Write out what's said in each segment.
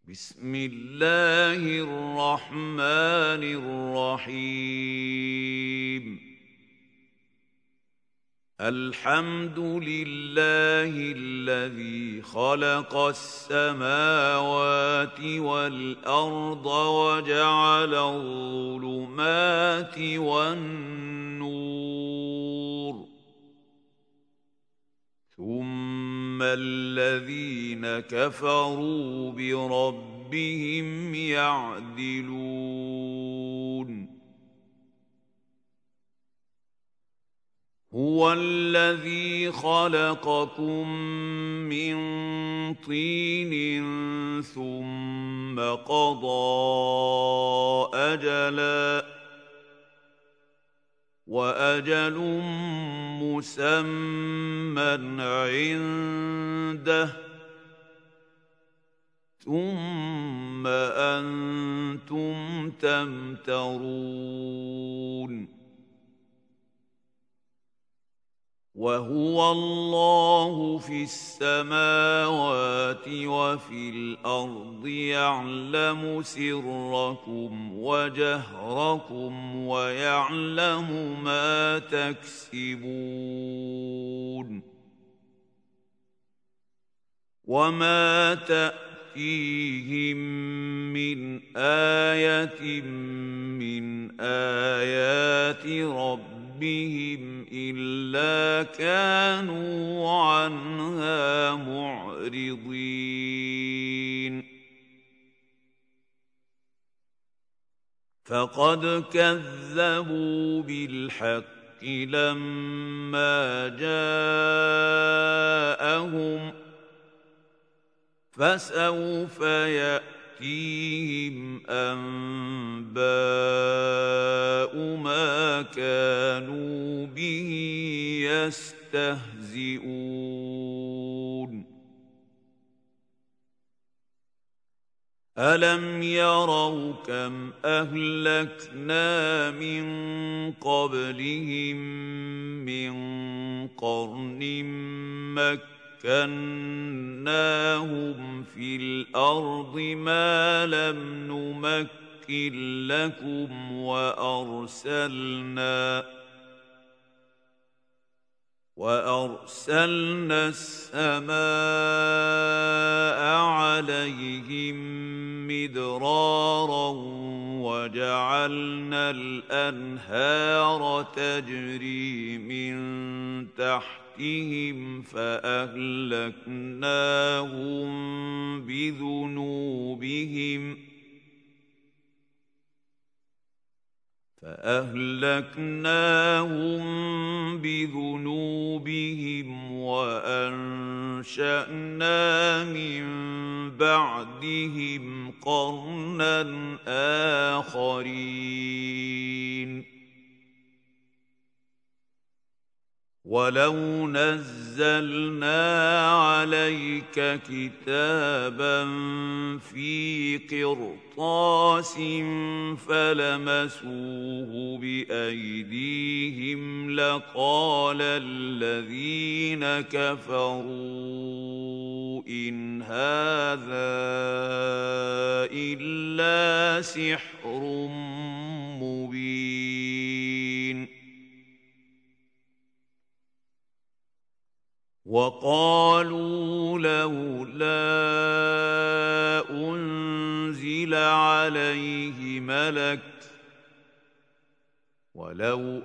بسم الله الرحمن الرحيم. الحمد لله الذي خلق السماوات والأرض وجعل الظلمات والنور، ثم الذين كفروا بربهم يعدلون. هو الذي خلقكم من طين ثم قضى أجلا، وأجل مسمى عنده، ثم أنتم تمترون. وهو الله في السماوات وفي الأرض، يعلم سركم وجهركم ويعلم ما تكسبون. وما تأتيهم من آية من آيات ربهم إلا كانوا عنها معرضين. فقد كذبوا بالحق لما جاءهم، فسوف يأتيهم أنباء ما كانوا به يستهزئون. ألم يروا كم أهلكنا من قبلهم من قرن مكناهم في الأرض ما لم نمكن لكم، وأرسلنا السماء عليهم مدرارا، وجعلنا الأنهار تجري من تحتهم فأهلكناهم بذنوبهم وأنشأنا من بعدهم قرنا آخرين. ولو نزلنا عليك كتابا في قرطاس فلمسوه بأيديهم لقال الذين كفروا إن هذا إلا سحر مبين. وقالوا لولا أنزل عليه ملك، ولو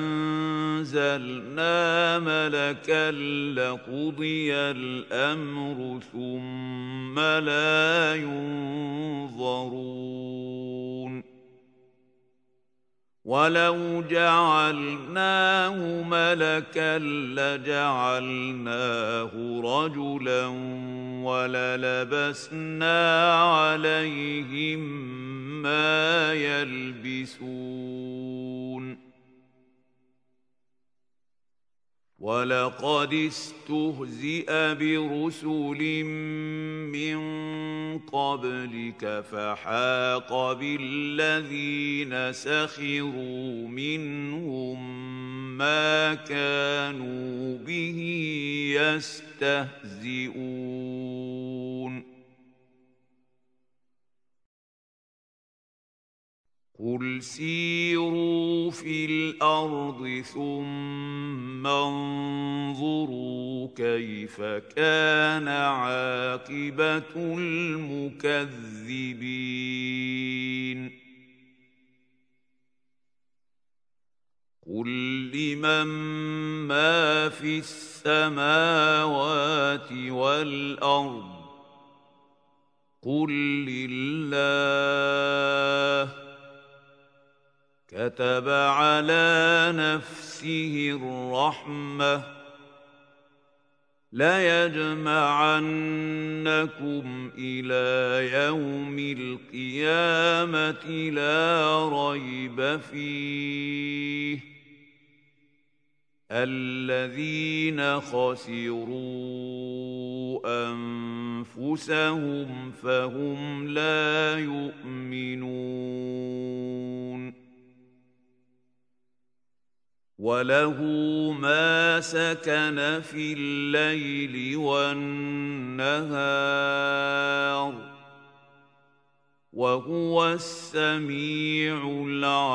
أنزلنا ملكا لقضي الأمر ثم لا ينظرون. ولو جعلناه ملكا لجعلناه رجلا وللبسنا عليهم ما يلبسون. ولقد استهزئ برسل من قبلك فحاق بالذين سخروا منهم ما كانوا به يستهزئون. قل سيروا في الأرض ثم انظروا كيف كان عاقبة المكذبين قل لمن ما في السماوات والأرض قل لله كتب على نفسه الرحمة ليجمعنكم إلى يوم القيامة لا ريب فيه الذين خسروا أنفسهم فهم لا يؤمنون وله ما سكن في الليل والنهار وهو السميع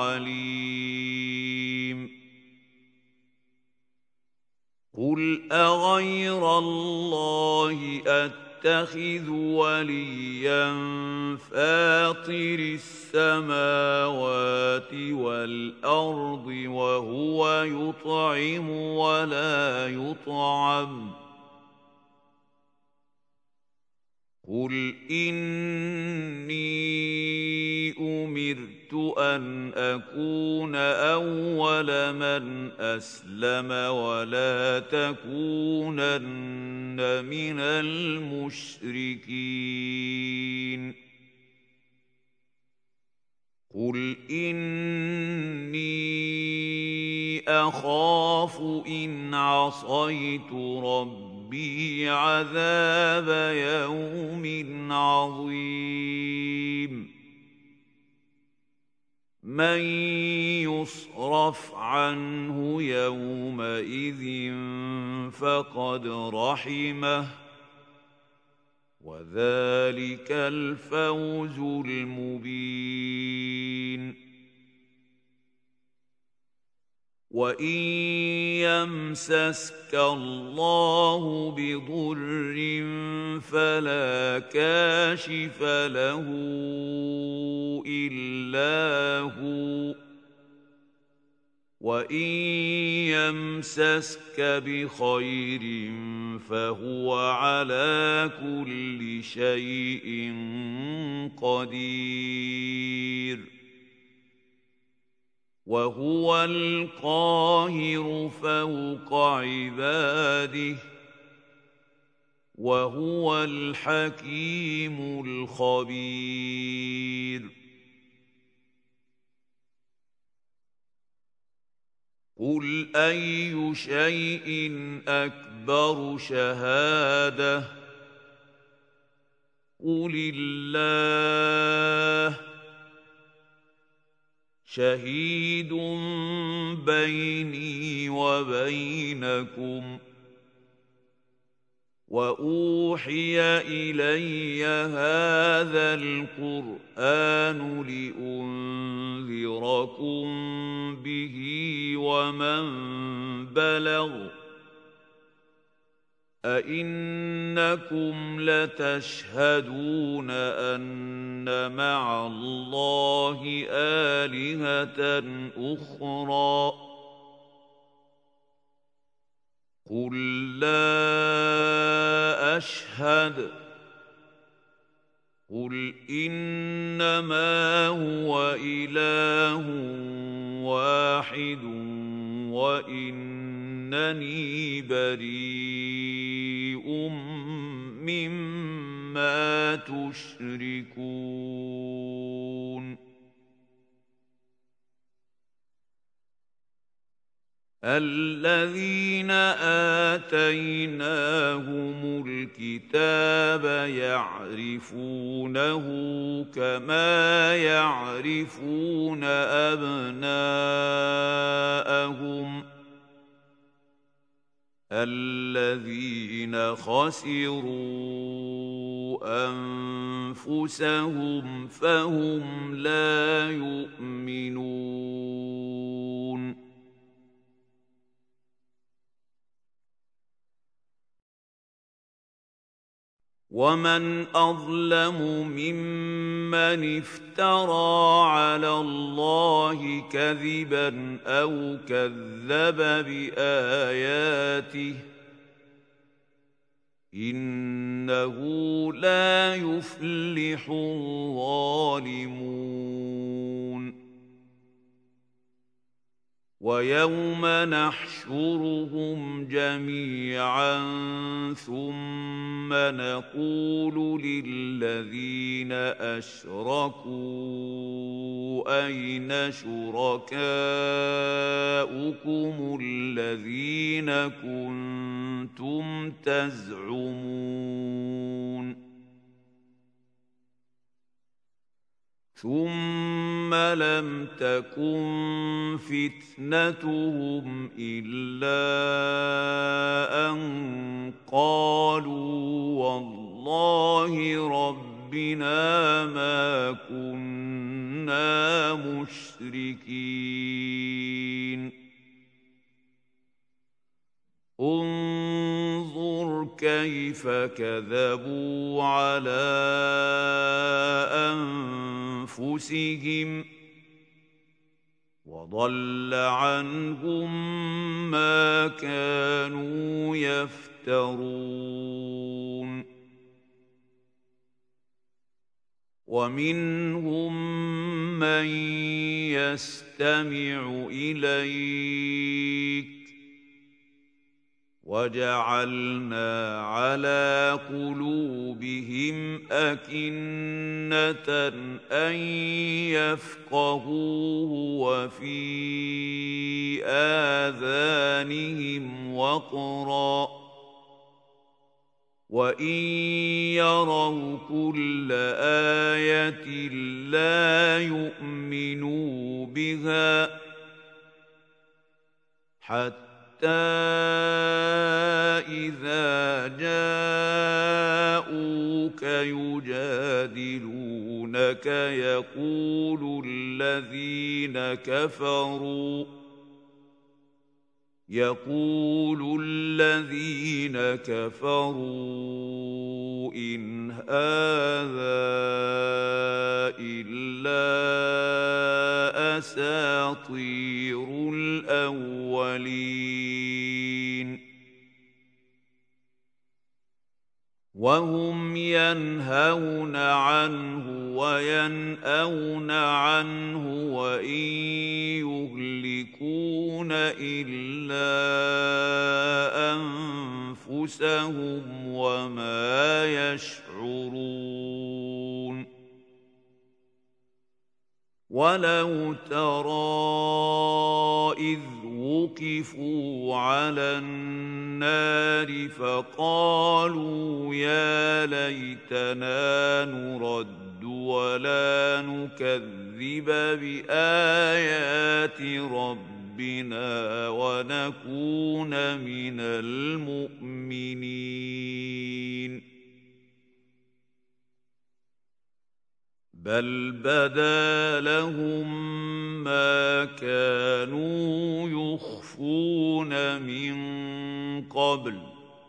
العليم قل أغير الله أتخذ وليا فاطر السماوات والأرض وهو يطعم ولا يطعم قل إني أمرت أن أكون أول من أسلم ولا تكونن من المشركين قل إني أخاف إن عصيت ربي عذاب يوم عظيم من يصرف عنه يومئذ فقد رحمه وذلك الفوز المبين وإن يمسسك الله بضر فلا كاشف له إلا هو وإن يمسسك بخير فهو على كل شيء قدير وهو القاهر فوق عباده وهو الحكيم الخبير قل أي شيء أكبر شهادة قل الله شهيد بيني وبينكم وأوحي إلي هذا القرآن لأنذركم به ومن بلغ أئنكم لتشهدون أن مع الله آلهة أخرى قل لا أشهد قل إنما هو إله واحد وإنني بريء مما تشركون الذين آتيناهم الكتاب يعرفونه كما يعرفون أبناءهم الذين خسروا أنفسهم فهم لا يؤمنون. ومن أظلم ممن افترى على الله كذبا أو كذب بآياته إنه لا يفلح الظالمون. ويوم نحشرهم جميعا ثم نقول للذين أشركوا أين شركاؤكم الذين كنتم تزعمون ثم لم تكن فتنتهم إلا أن قالوا والله ربنا ما كنا مشركين. انظر كيف كذبوا على أنفسهم وضل عنهم ما كانوا يفترون. ومنهم من يستمع إليك وجعلنا على قلوبهم أكنة أن يفقهوه وفي آذانهم وقرا وإن يروا كل آية لا يؤمنوا بها حتى إذا جاءوك يجادلونك يقول الذين كفروا إن هذا إلا أساطير الأولين. وهم ينهون عنه وينأون عنه وإن يهلكون إلا أنفسهم وما يشعرون. ولو ترى إذ وقفوا على النار فقالوا يا ليتنا نرد ولا نكذب بآيات ربنا ونكون من المؤمنين. بل بدا لهم ما كانوا يخفون من قبل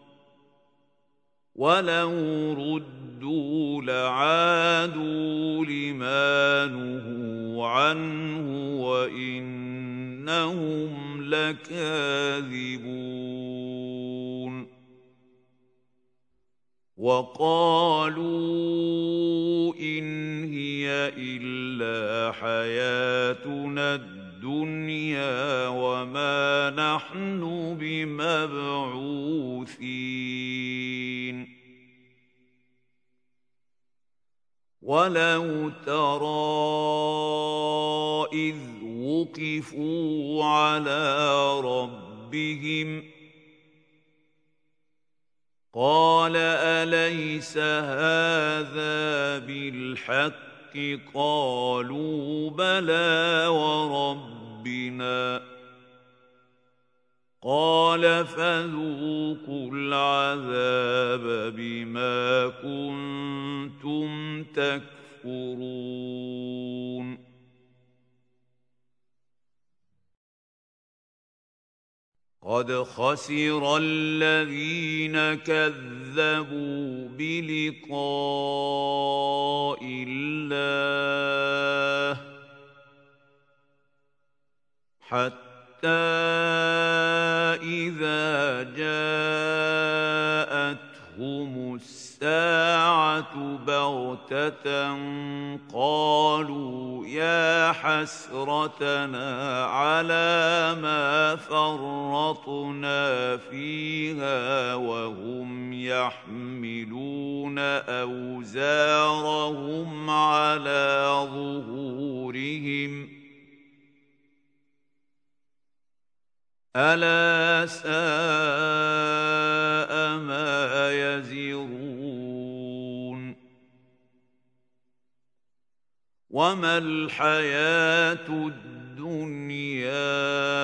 ولو ردوا لعادوا لما نهوا عنه وإنهم لكاذبون. وقالوا إن هي إلا حياتنا الدنيا وما نحن بمبعوثين. ولو ترى إذ وقفوا على ربهم قال أليس هذا بالحق قالوا بلى وربنا قال فذوقوا العذاب بما كنتم تكفرون قد خسر الذين كذبوا بلقاء الله حتى إذا جاءتهم الساعة بغتة قالوا يا حسرتنا على ما فرطنا فيها وهم يحملون أوزارهم على ظهورهم ألا ساء ما يزرون وما الحياة الدنيا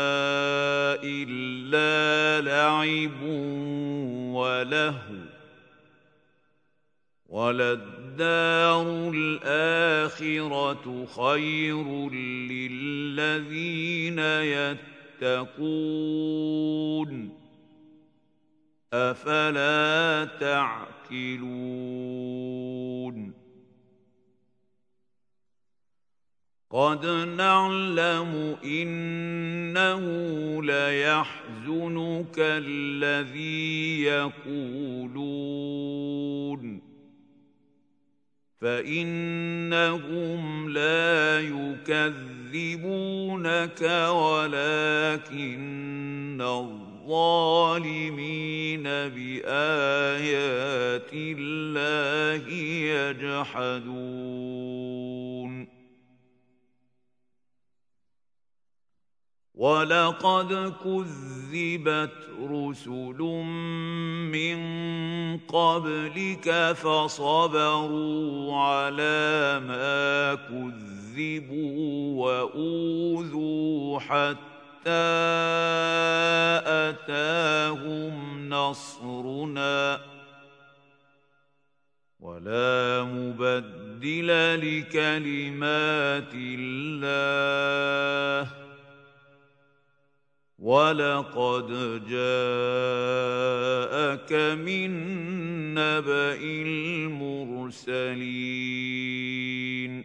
إلا لعب ولهو وللدار الآخرة خير للذين يتقون أفلا تعقلون قد نعلم إنه ليحزنك الذي يقولون فإنهم لا يكذبونك ولكن الظالمين بآيات الله يجحدون ولقد كذبت رسل من قبلك فصبروا على ما كذبوا وأوذوا حتى أتاهم نصرنا ولا مبدل لكلمات الله ولقد جاءك من نبأ المرسلين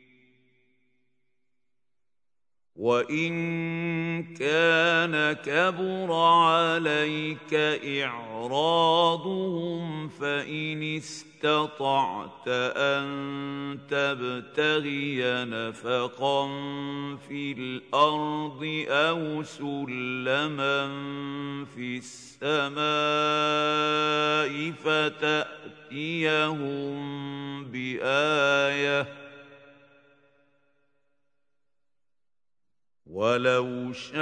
وإن كان كبر عليك إعراضهم فإن استطعت أن تبتغي نفقا في الأرض أو سلما في السماء فتأتيهم بآية ولو شاء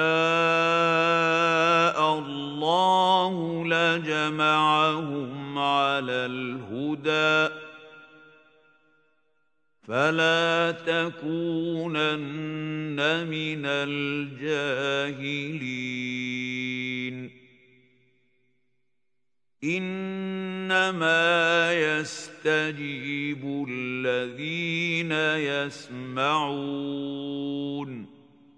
الله لجمعهم على الهدى فلا تكونن من الجاهلين إنما يستجيب الذين يسمعون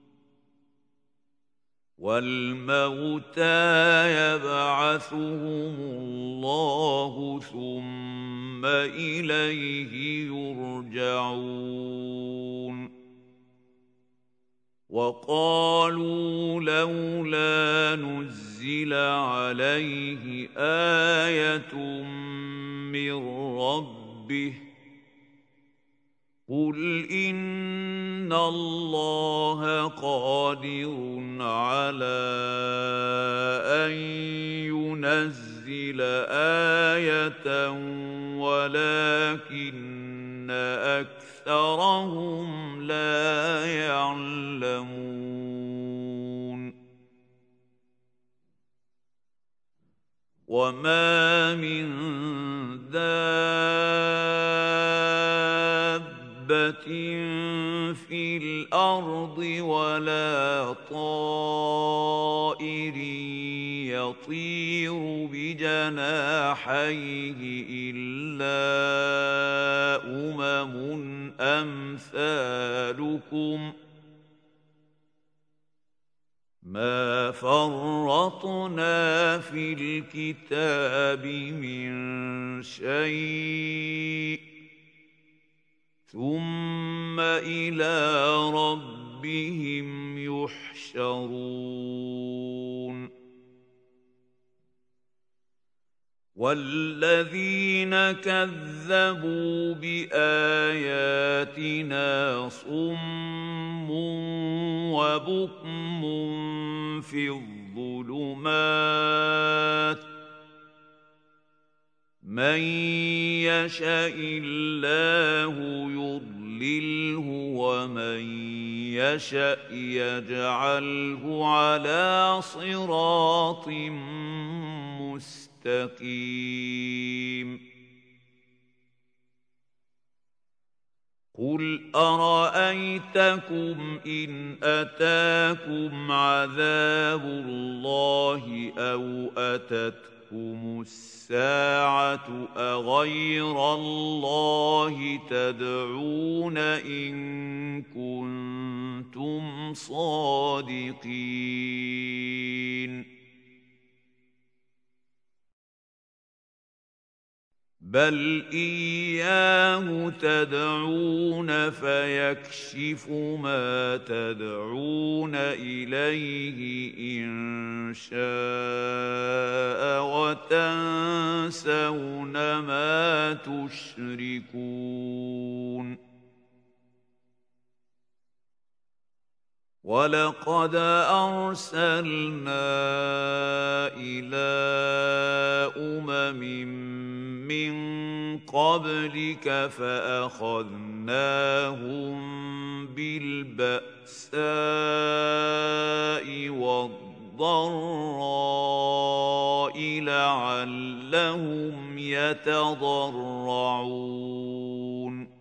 والموتى يبعثهم الله ثم إليه يرجعون وقالوا لولا نزل عليه آية من ربه قل إن الله قادر على أن ينزل آية ولكن أكثرهم لا يعلمون وما من دابة في الأرض ولا طائر يطير بجناحيه إلا أمثالكم ما فرطنا في الكتاب من شيء ثم إلى ربهم يحشرون والذين كذبوا بآياتنا صم وبكم في الظلمات من يشاء الله يضلله ومن يشاء يجعله على صراط مستقيم قل أرأيتكم إن أتاكم عذاب الله أو أتتكم الساعة أغير الله تدعون إن كنتم صادقين بل إياه تدعون فيكشف ما تدعون إليه إن شاء وتنسون ما تشركون ولقد أرسلنا إلى من قبلك فأخذناهم بالبأساء والضراء لعلهم يتضرعون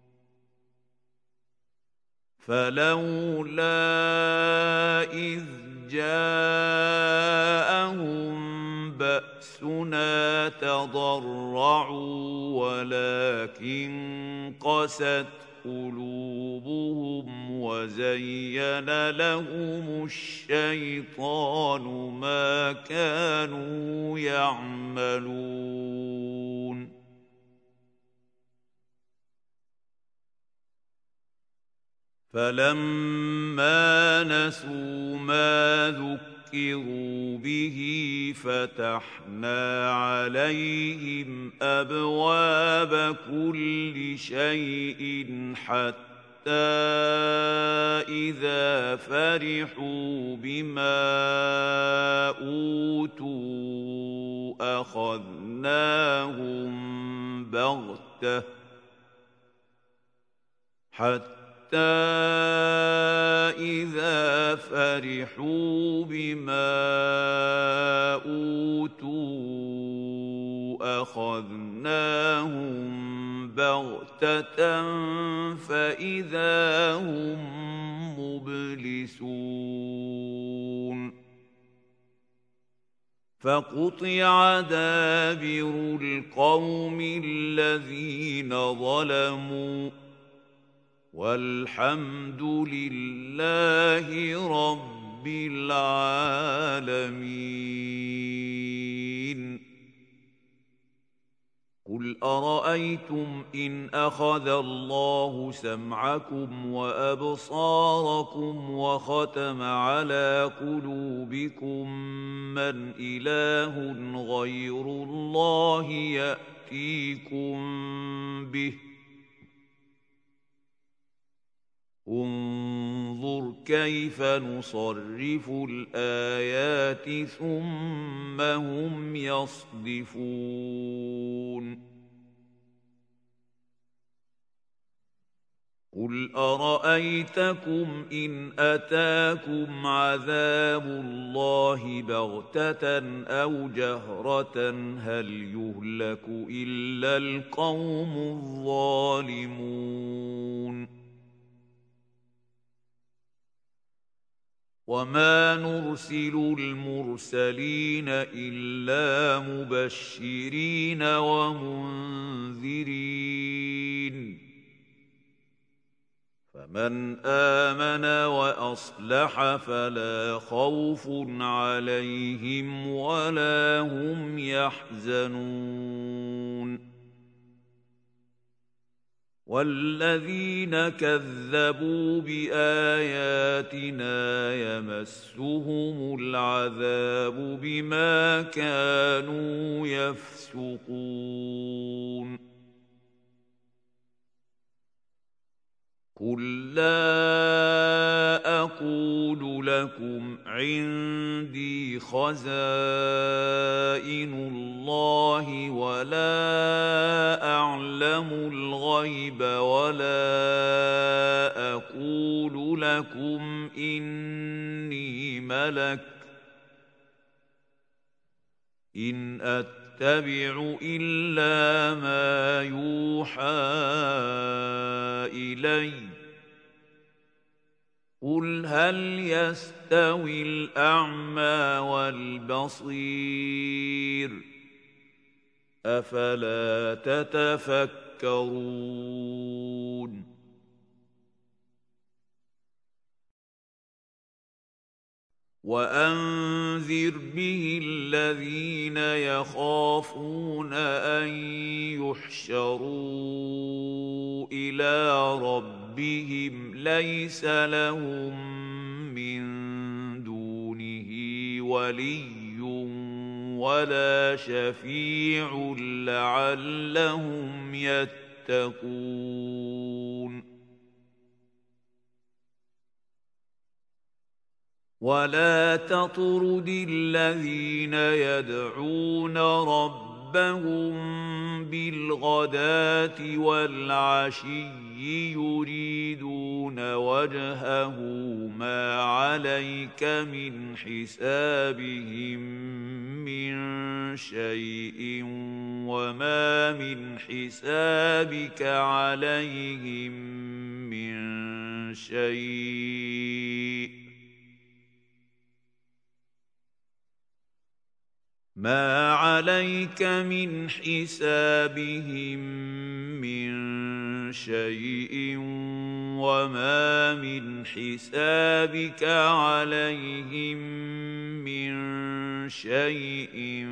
فلولا إذ جاءهم بأسنا تضرعوا ولكن قست قلوبهم وزين لهم الشيطان ما كانوا يعملون فلما نسوا ما ذكروا به فتحنا عليهم أبواب كل شيء حتى إذا فرحوا بما أوتوا أخذناهم بغتة إذا فرحوا بما أوتوا أخذناهم بغتة فإذا هم مبلسون فقطع دابر القوم الذين ظلموا والحمد لله رب العالمين قل أرأيتم إن أخذ الله سمعكم وأبصاركم وختم على قلوبكم من إله غير الله يأتيكم به انظر كيف نصرف الآيات ثم هم يصدفون قل أرأيتكم إن أتاكم عذاب الله بغتة أو جهرة هل يهلك إلا القوم الظالمون وما نرسل المرسلين إلا مبشرين ومنذرين فمن آمن وأصلح فلا خوف عليهم ولا هم يحزنون والذين كذبوا بآياتنا يمسهم العذاب بما كانوا يفسقون قل لا أقول لكم عندي خزائن الله ولا أعلم الغيب ولا أقول لكم إني ملك إن أتبع إلا ما يوحى إلي قل هل يستوي الأعمى والبصير أفلا تتفكرون وأنذر به الذين يخافون أن يحشروا إلى ربهم ليس لهم من دونه ولي ولا شفيع لعلهم يتقون ولا تطرد الذين يدعون ربهم بالغداة والعشي يريدون وجهه ما عليك من حسابهم من شيء وما من حسابك عليهم من شيء ما عليك من حسابهم من شيء وما من حسابك عليهم من شيء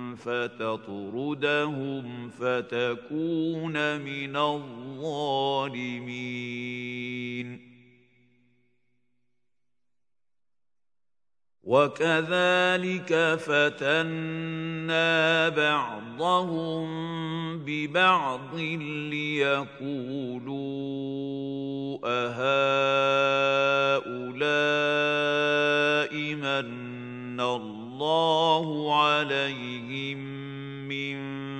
فتطردهم فتكون من الظالمين وكذلك فتنا بعضهم ببعض ليقولوا أهؤلاء من الله عليهم من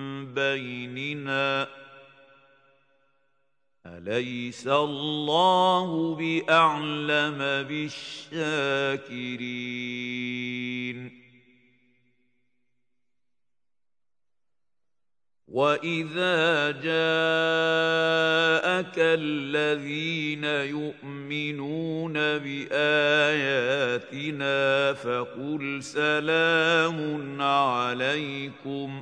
بيننا أليس الله بأعلم بالشاكرين وإذا جاءك الذين يؤمنون بآياتنا فقل سلام عليكم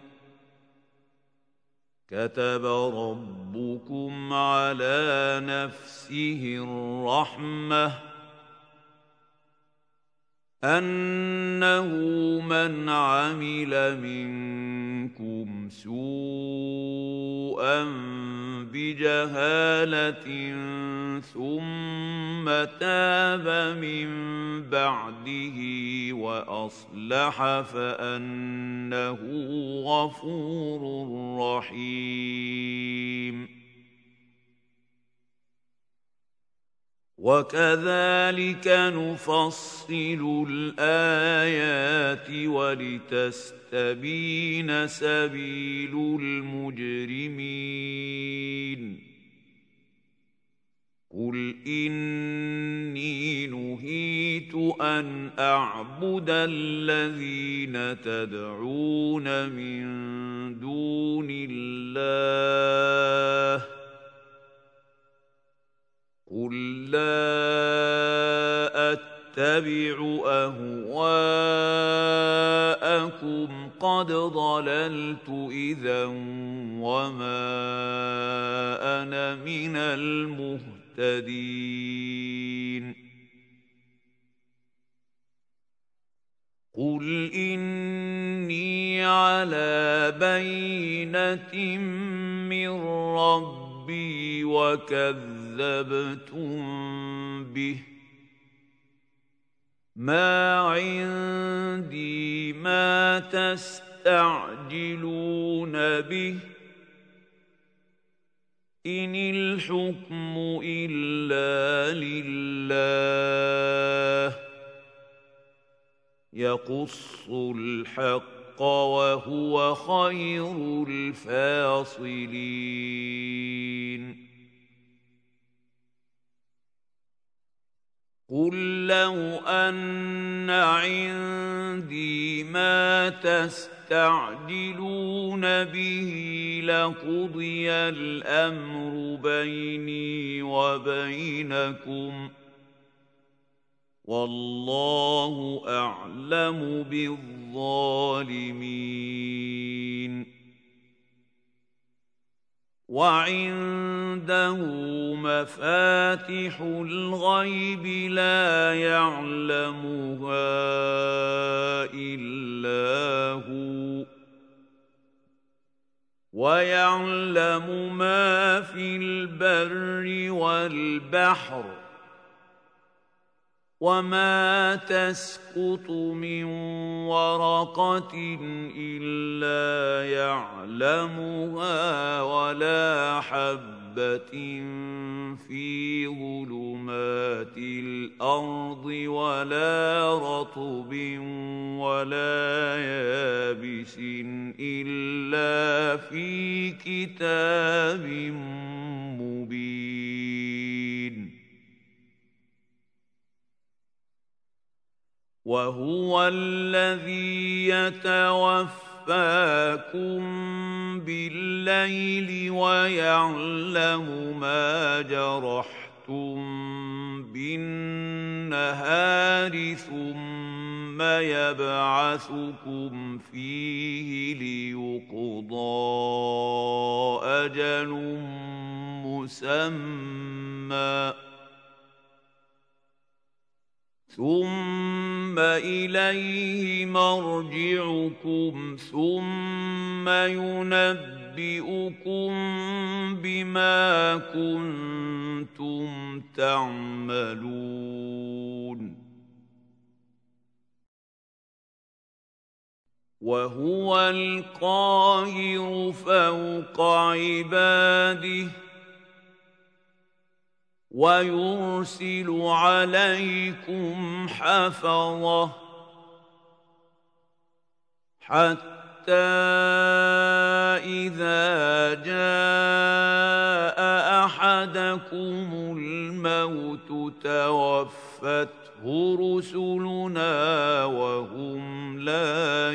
كتب ربكم على نفسه الرحمة أنه من عمل منكم سوءا بجهالة ثم تاب من بعده وأصلح فأنه غفور رحيم وكذلك نفصل الآيات ولتستبين سبيل المجرمين قل إني نهيت أن أعبد الذين تدعون من دون الله قل لا أتبع أهواءكم قد ضللت إذا وما أنا من المهتدين قل إني على بينة من ربي وكذبتم به ما عندي ما تستعجلون به إن الحكم إلا لله يقص الحق وهو خير الفاصلين قل لو أن عندي ما تستعجلون به لقضي الأمر بيني وبينكم والله أعلم بالظالمين وعنده مفاتح الغيب لا يعلمها إلا هو ويعلم ما في البر والبحر وما تسقط من ورقة إلا يعلمها ولا حبة في ظلمات الأرض ولا رطب ولا يابس إلا في كتاب مبين وهو الذي يتوفاكم بالليل ويعلم ما جرحتم بالنهار ثم يبعثكم فيه ليقضى أجل مسمى ثم إليه مرجعكم ثم ينبئكم بما كنتم تعملون وهو القاهر فوق عباده ويرسل عليكم حفظة حتى إذا جاء أحدكم الموت توفته رسلنا وهم لا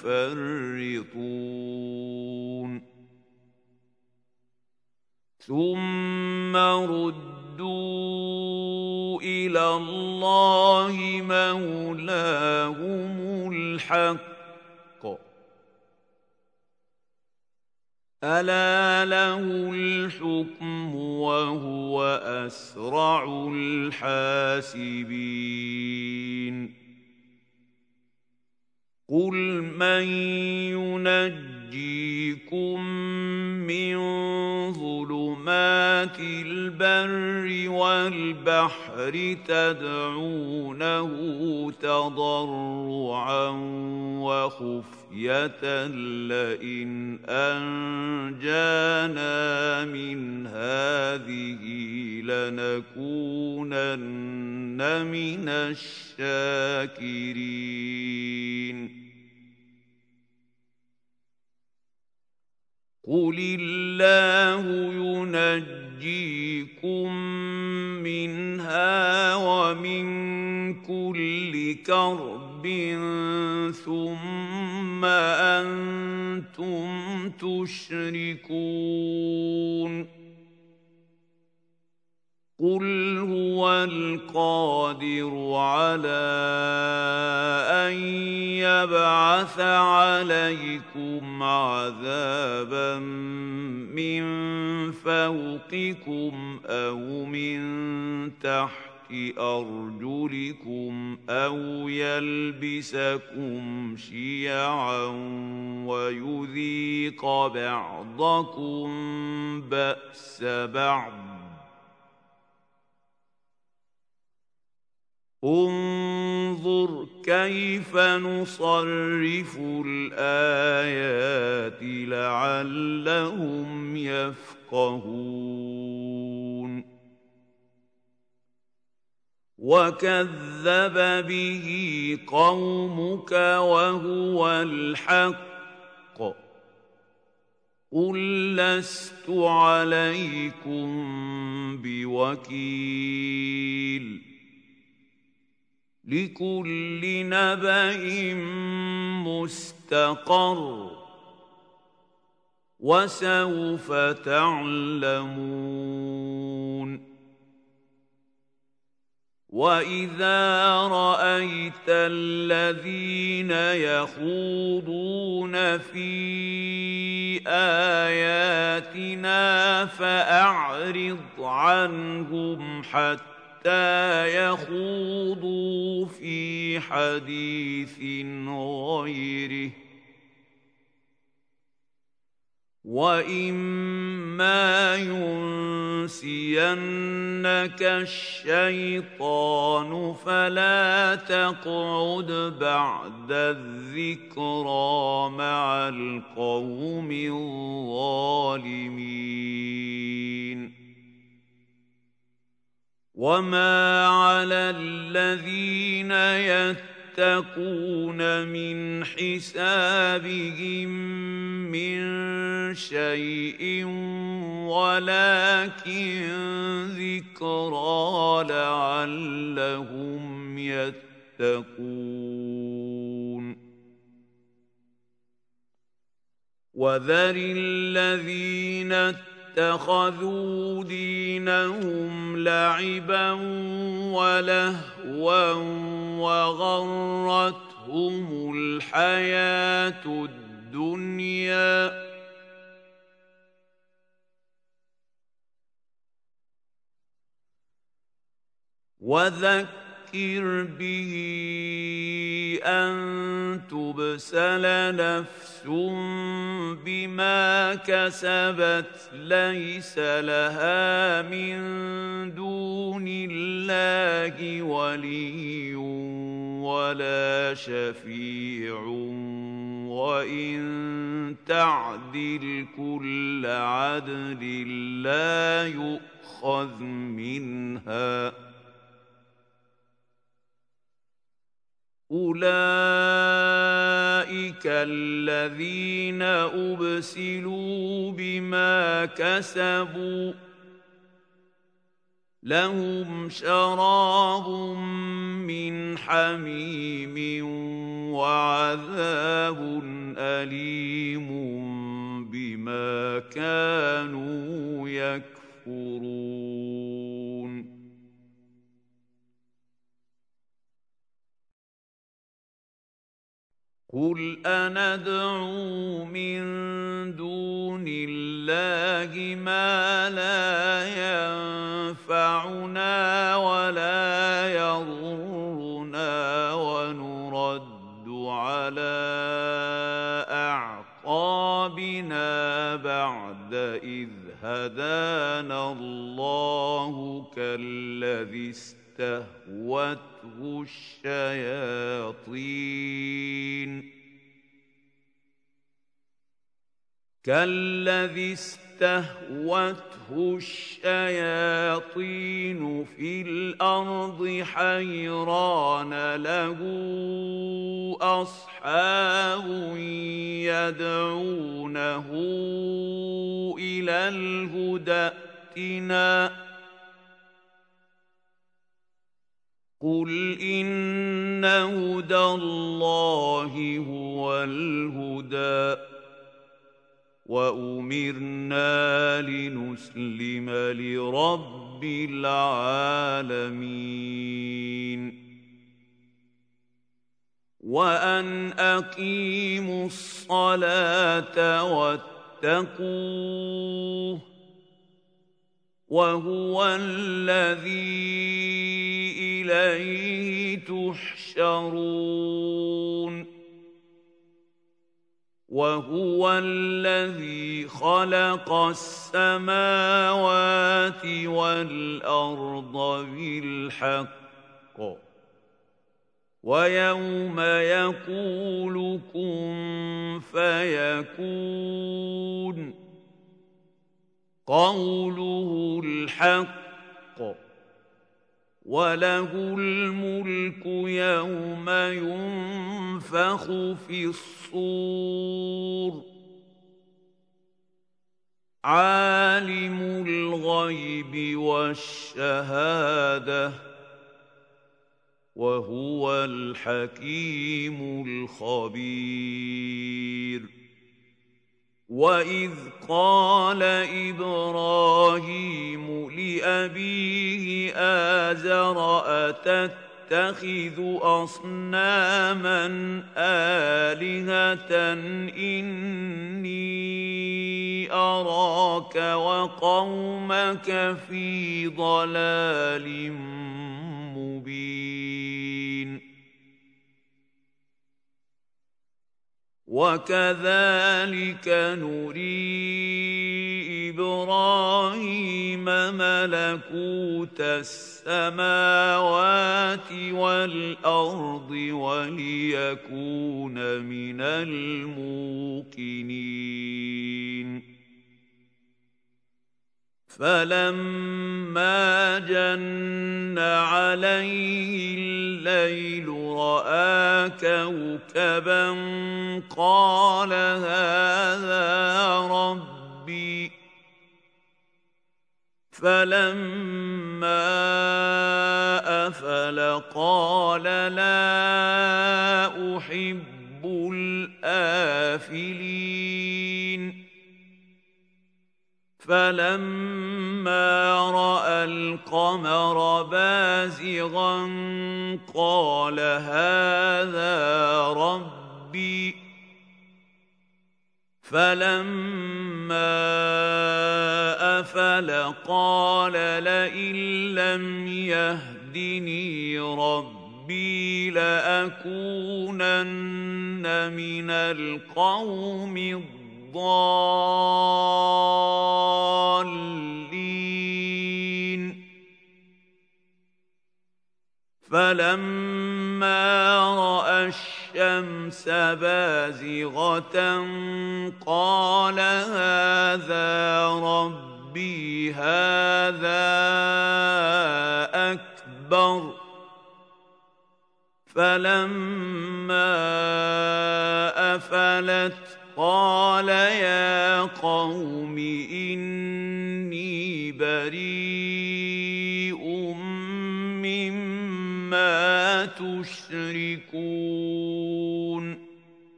يفرطون ثم ردوا إلى الله مولاهم الحق ألا له الحكم وهو أسرع الحاسبين قل من ينجيكم من ظلمات البر والبحر تدعونه تضرعا وخفية لئن أنجانا من هذه لنكونن من الشاكرين قل الله ينجيكم منها ومن كل كرب ثم أنتم تشركون قل هو القادر على أن يبعث عليكم عذابا من فوقكم أو من تحت أرجلكم أو يلبسكم شيعا ويذيق بعضكم بأس بعض. انظر كيف نصرف الآيات لعلهم يفقهون. وكذب به قومك وهو الحق قل لست عليكم بوكيل لكل نبأ مستقر وسوف تعلمون. وإذا رأيت الذين يخوضون في آياتنا فأعرض عنهم حتى يخوضوا في حديث غيره وإما ينسينك الشيطان فلا تقعد بعد الذكرى مع القوم الظالمين. وما على الذين يتقون من حسابهم من شيء ولكن ذكرى لعلهم يتقون. وذر الذين اتخذوا دينهم لعبا ولهوا وغرتهم الحياة الدنيا وذكر به أن تبسل نفس بما كسبت ليس لها من دون الله ولي ولا شفيع وإن تعدل كل عدل لا يؤخذ منها. أولئك الذين أبسلوا بما كسبوا لهم شراب من حميم وعذاب أليم بما كانوا يكفرون. قل أندعو من دون الله ما لا ينفعنا ولا يضرنا ونرد على أعقابنا بعد إذ هدانا الله كالذي استهوته الشياطين في الأرض حيران له أصحاب يدعونه إلى الهدى ائتنا قل إن هدى الله هو الهدى وأمرنا لنسلم لرب رب العالمين وأن أقيموا الصلاة واتقوه وهو الذي إليه تحشرون وهو الذي خلق السماوات والأرض بالحق ويوم يقول كن فيكون قوله الحق وله الملك يوم ينفخ في الصور عالم الغيب والشهادة وهو الحكيم الخبير وإذ قال إبراهيم لأبيه آزر أتتخذ أصناما آلهة إني أراك وقومك في ضلال مبين وكذلك نري إبراهيم ملكوت السماوات والأرض وليكون من الموقنين فلما جن عليه الليل رأى كوكبا قال هذا ربي فلما أفل قال لا أحب الآفلين فلما رأى القمر بازغا قال هذا ربي فلما أفل قال لئن لم يهدني ربي لأكونن من القوم الضالين فلما رأى الشمس بازغة قال هذا ربي هذا أكبر فلما أفلت قال يا قوم إني بريء مما تشركون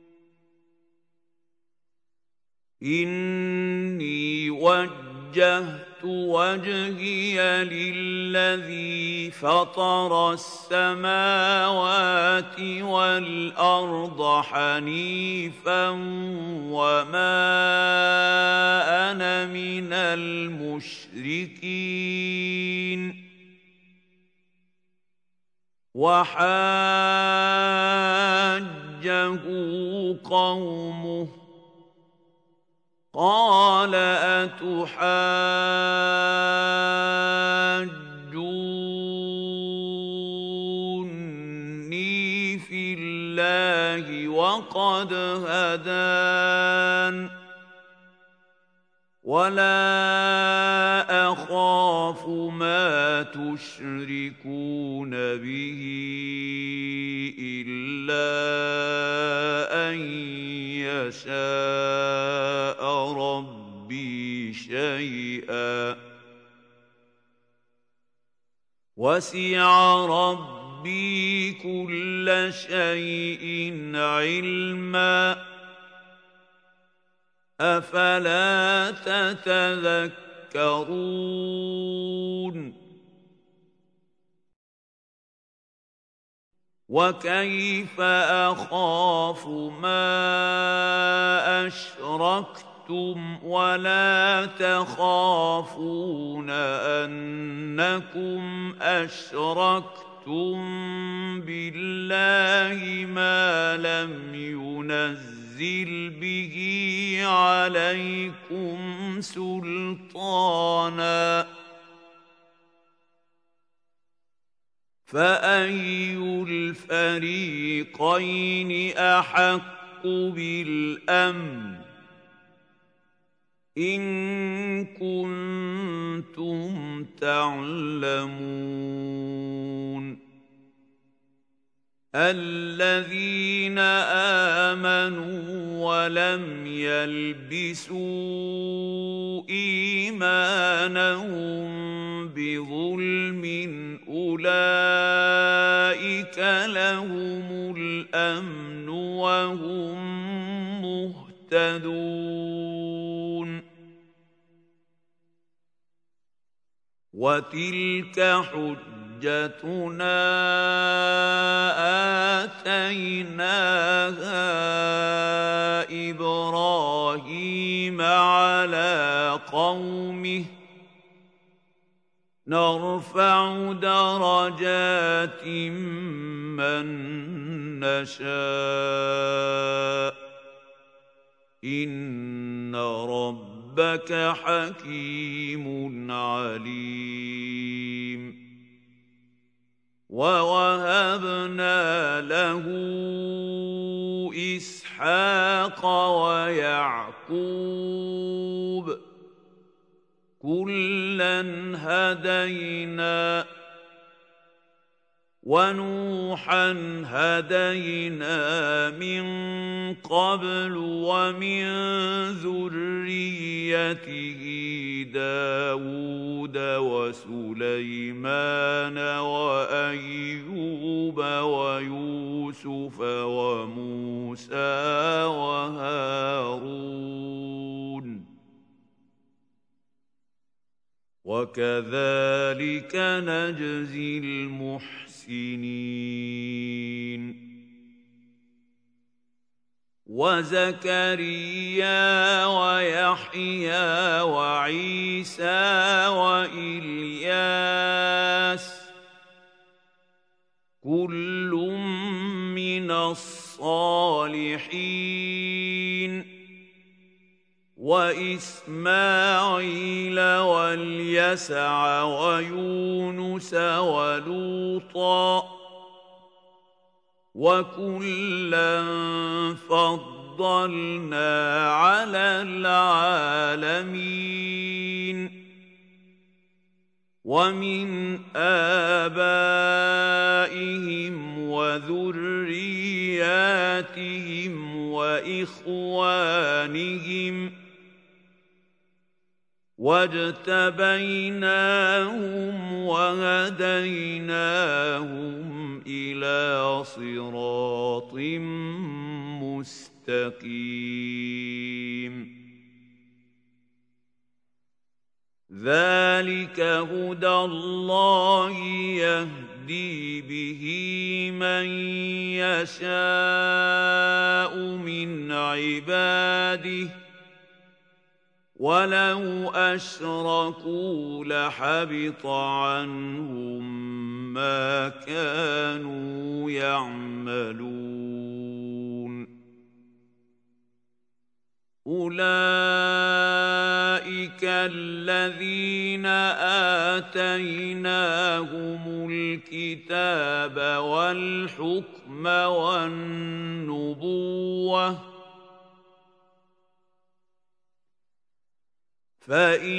إني وجهت وجهي للذي فطر السماوات والأرض حنيفا وما أنا من المشركين وحاجه قومه قال أتحاجوني في الله وقد هدان ولا أخاف ما تشركون به إلا أن يشاء ربي شيئا وسع ربي كل شيء علما أفلا تذكرون وكيف أخاف ما أشركتم ولا تخافون أنكم أشركتم بالله ما لم ينزل به عليكم سلطانا فأي الفريقين أحق بالأمن إن كنتم تعلمون الذين آمنوا ولم يلبسوا إيمانهم بظلم أولئك لهم الأمن وهم مهتدون وتلك حجتنا آتيناها إبراهيم على قومه نرفع درجات من نشاء إن ربك حكيم عليم ووهبنا له إسحاق ويعقوب كلا هدينا ونوحا هدينا من قبل ومن ذريته داود وسليمان وأيوب ويوسف وموسى وهارون وكذلك نجزي المحسنين وزكريا ويحيى وعيسى وإلياس كل من الصالحين وإسماعيل واليسع ويونس ولوطا وكلا فضلنا على العالمين ومن آبائهم وذرياتهم وإخوانهم واجتبيناهم وهديناهم إلى صراط مستقيم ذلك هدى الله يهدي به من يشاء من عباده ولو أشركوا لحبط عنهم ما كانوا يعملون أولئك الذين آتيناهم الكتاب والحكم والنبوة فإن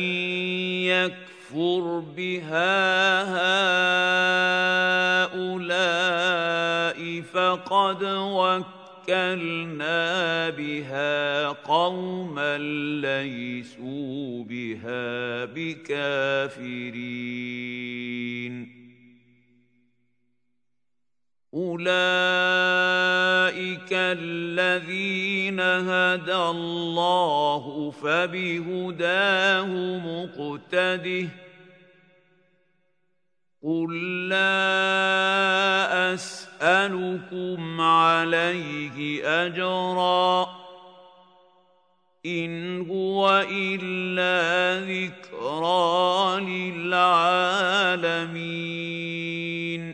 يكفر بها هؤلاء فقد وكلنا بها قوما ليسوا بها بكافرين أولئك أولئك الذين هدى الله فبهداه مقتده قل لا أسألكم عليه أجرا إن هو إلا ذكرى للعالمين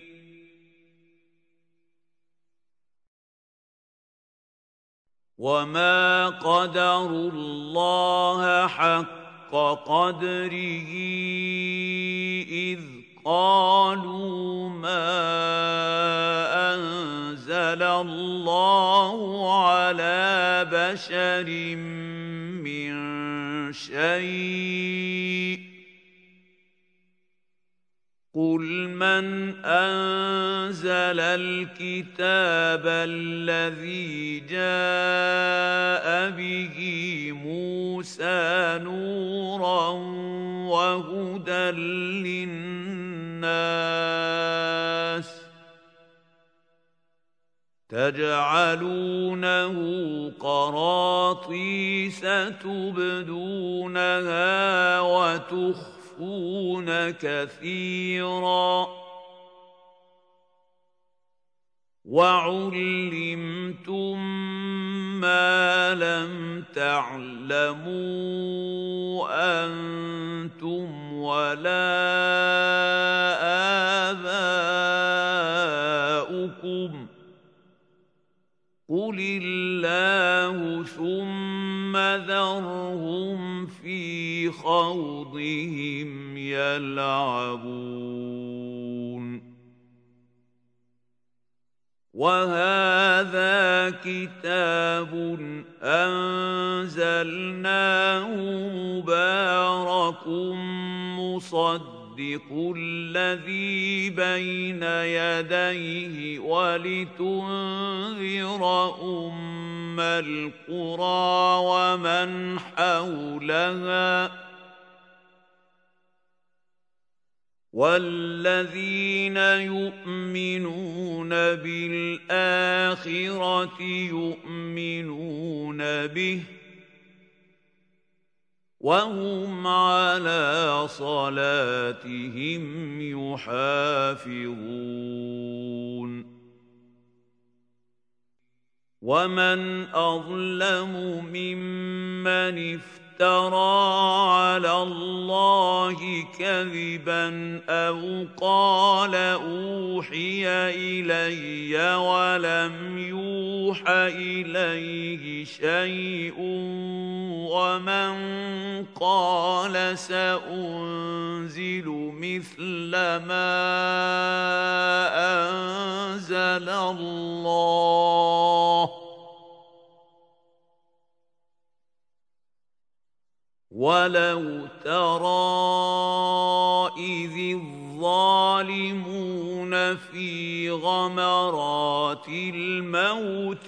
وما قدروا الله حق قدره إذ قالوا ما أنزل الله على بشر من شيء قل من أنزل الكتاب الذي جاء به موسى نورا وهدى للناس تجعلونه قراطيس تبدونها وتخفون كثيرا وعلمتم ما لم تعلموا أنتم ولا آباؤكم قل الله ثم ذرهم في خوضهم يلعبون وهذا كتاب أنزلناه مبارك مصدق الذي بين يديه ولتنذر أم القرى ومن حولها والذين يؤمنون بالآخرة يؤمنون به وهم على صلاتهم يحافظون ومن أظلم ممن افترى على الله كذبا أو قال أوحي إلي ولم يوح إليه شيء ومن قال سأنزل مثل ما أنزل الله ولو ترى إذ الظالمون في غمرات الموت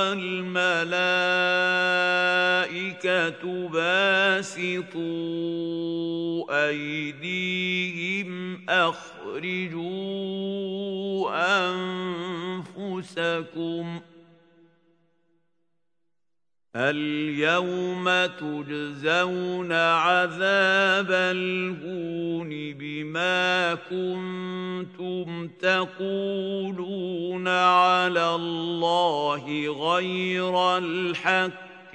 والملائكة باسطوا أيديهم أخرجوا أنفسكم اليوم تجزون عذاب الهون بما كنتم تقولون على الله غير الحق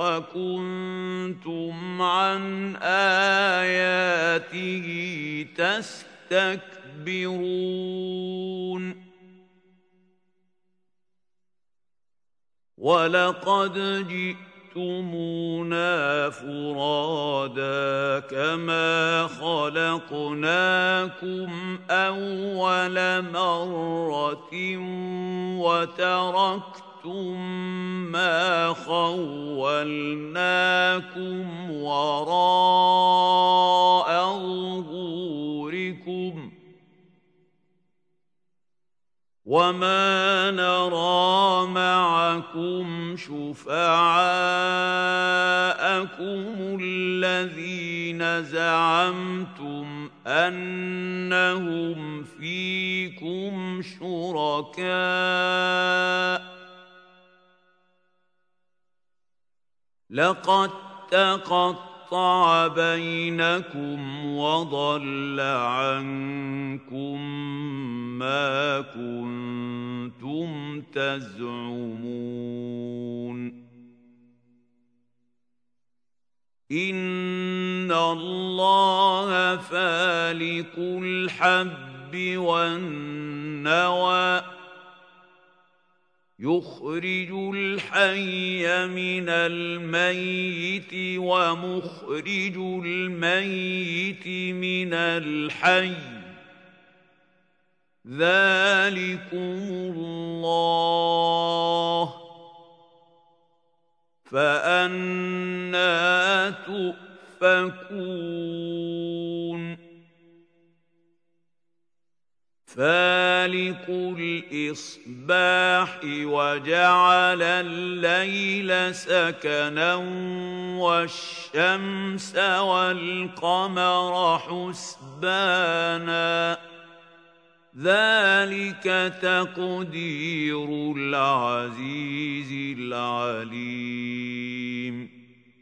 وكنتم عن آياته تستكبرون ولقد جئتمونا فرادا كما خلقناكم أول مرة وتركتم ما خولناكم وراء ظهوركم وما نرى معكم شفعاءكم الذين زعمتم أنهم فيكم شركاء لقد تقطع بينكم وضل عنكم ما كنتم تزعمون إن الله فالق الحب والنوى يخرج الحي من الميت ومخرج الميت من الحي ذلكم الله فأنى تؤفكون فالق الإصباح وجعل الليل سكنا والشمس والقمر حسبانا ذلك تقدير العزيز العليم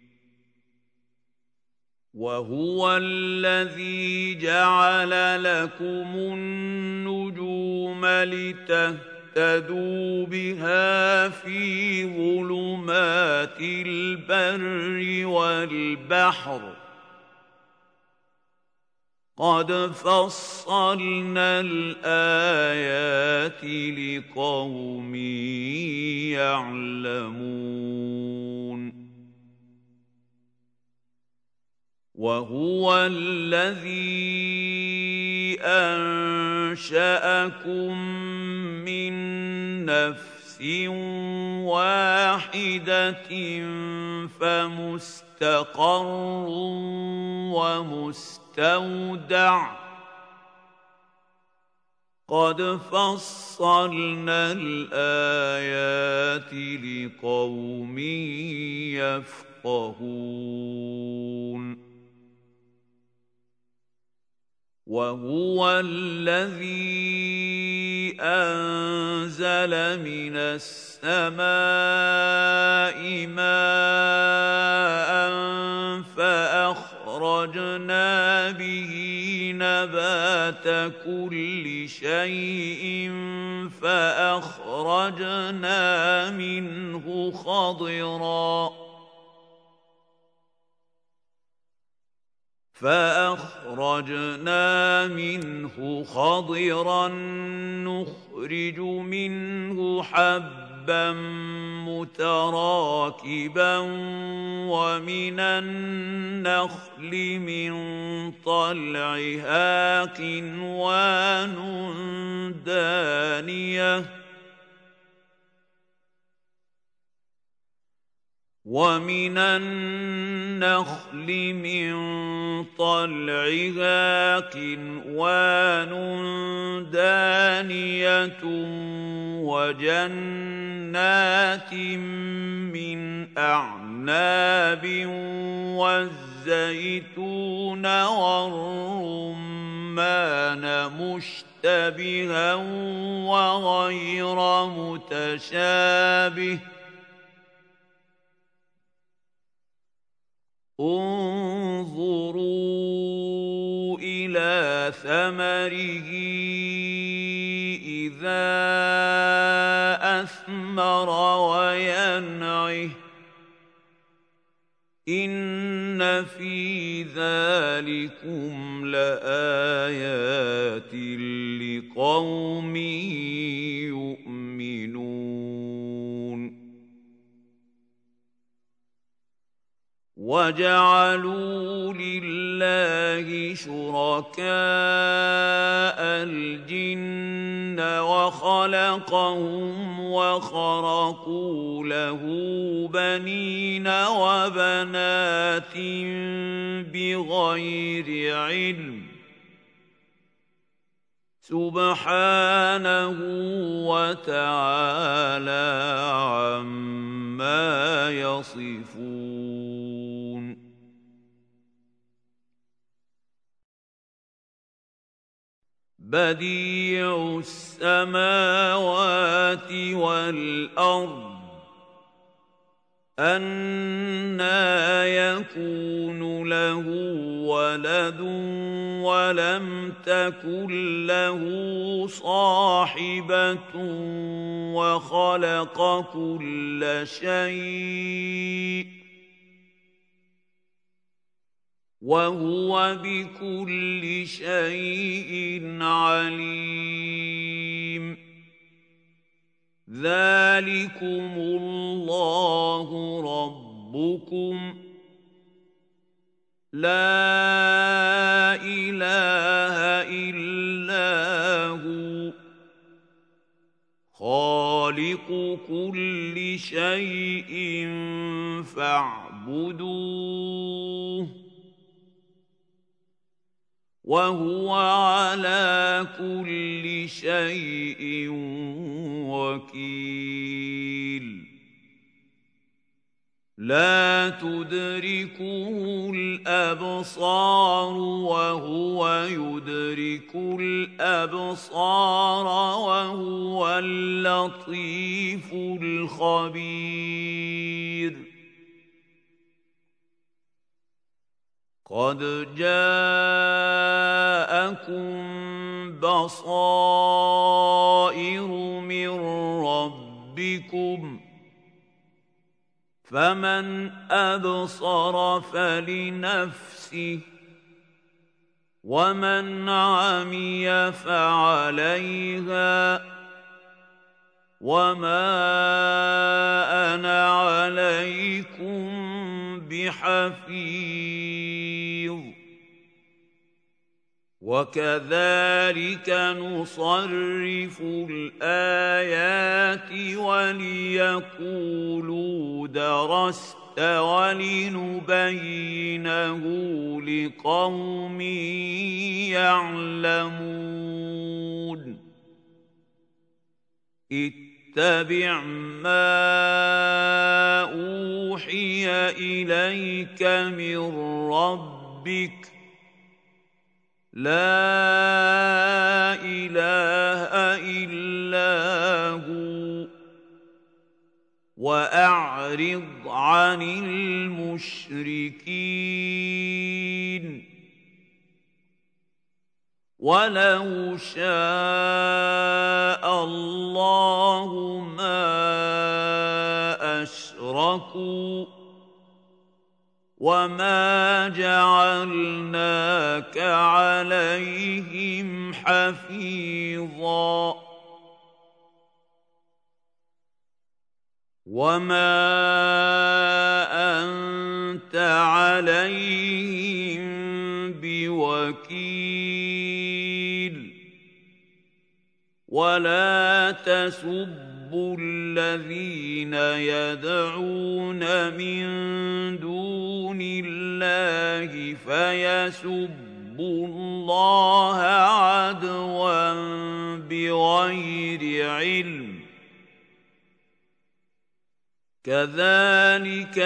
وهو الذي جعل لكم النجوم لتهتدوا بها في ظلمات البر والبحر قد فصلنا الآيات لقوم يعلمون وهو الذي أنشأكم من نفس واحدة فمستقر ومستودع قد فصلنا الآيات لقوم يفقهون وهو الذي أنزل من السماء ماء فأخرجنا به نبات كل شيء فأخرجنا منه خضرا نخرج منه حبا متراكبا ومن النخل من طلعها قنوان دانية ومن النخل من طلعها قنوان دانية وجنات من أعناب والزيتون والرمان مشتبها وغير متشابه انظروا إلى ثمره إذا أثمر وينعه إن في ذلكم لآيات لقوم يؤمنون وجعلوا لله شركاء الجن وخلقهم وخرقوا له بنين وبنات بغير علم سبحانه وتعالى عما يصفون بديع السماوات والأرض أَنَّىٰ يَكُونُ لَهُ وَلَدٌ وَلَمْ تَكُن لَّهُ صَاحِبَةٌ وَخَلَقَ كُلَّ شَيْءٍ وَهُوَ بِكُلِّ شَيْءٍ عَلِيمٌ ذَٰلِكُمُ اللَّهُ رَبُّكُمْ لَا إِلَٰهَ إِلَّا هُوَ خَالِقُ كُلِّ شَيْءٍ فَاعْبُدُوهُ وَهُوَ عَلَىٰ كُلِّ شَيْءٍ وَكِيلٌ لَا تُدْرِكُهُ الْأَبْصَارُ وَهُوَ يُدْرِكُ الْأَبْصَارَ وَهُوَ اللَّطِيفُ الْخَبِيرُ قَدْ جَاءَكُم بَصَائِرُ مِن رَّبِّكُمْ ۖ فَمَنْ أَبْصَرَ فَلِنَفْسِهِ وَمَنْ عَمِيَ فَعَلَيْهَا وَمَا أَنَا عَلَيْكُمْ بِحَفِيظٍ وَكَذَلِكَ نُصَرِّفُ الْآيَاتِ وَلِيَقُولُوا دَرَسْتَ وَلِنُبَيِّنَهُ لِقَوْمٍ يَعْلَمُونَ اتَّبِعْ مَا أُوحِيَ إِلَيْكَ مِن رَّبِّكَ لَا إِلَٰهَ إِلَّا هُوَ وَأَعْرِضْ عَنِ الْمُشْرِكِينَ وَلَوْ شَاءَ اللَّهُ مَا أَشْرَكُوا وَمَا جَعَلْنَاكَ عَلَيْهِمْ حَفِيظًا وَمَا أَنتَ عَلَيْهِم بِوَكِيلٍ وَلَا تَسُبُّوا الَّذِينَ يَدْعُونَ مِن دُونِ اللَّهِ فَيَسُبُّوا اللَّهَ عَدْوًا بِغَيْرِ عِلْمٍ كَذَلِكَ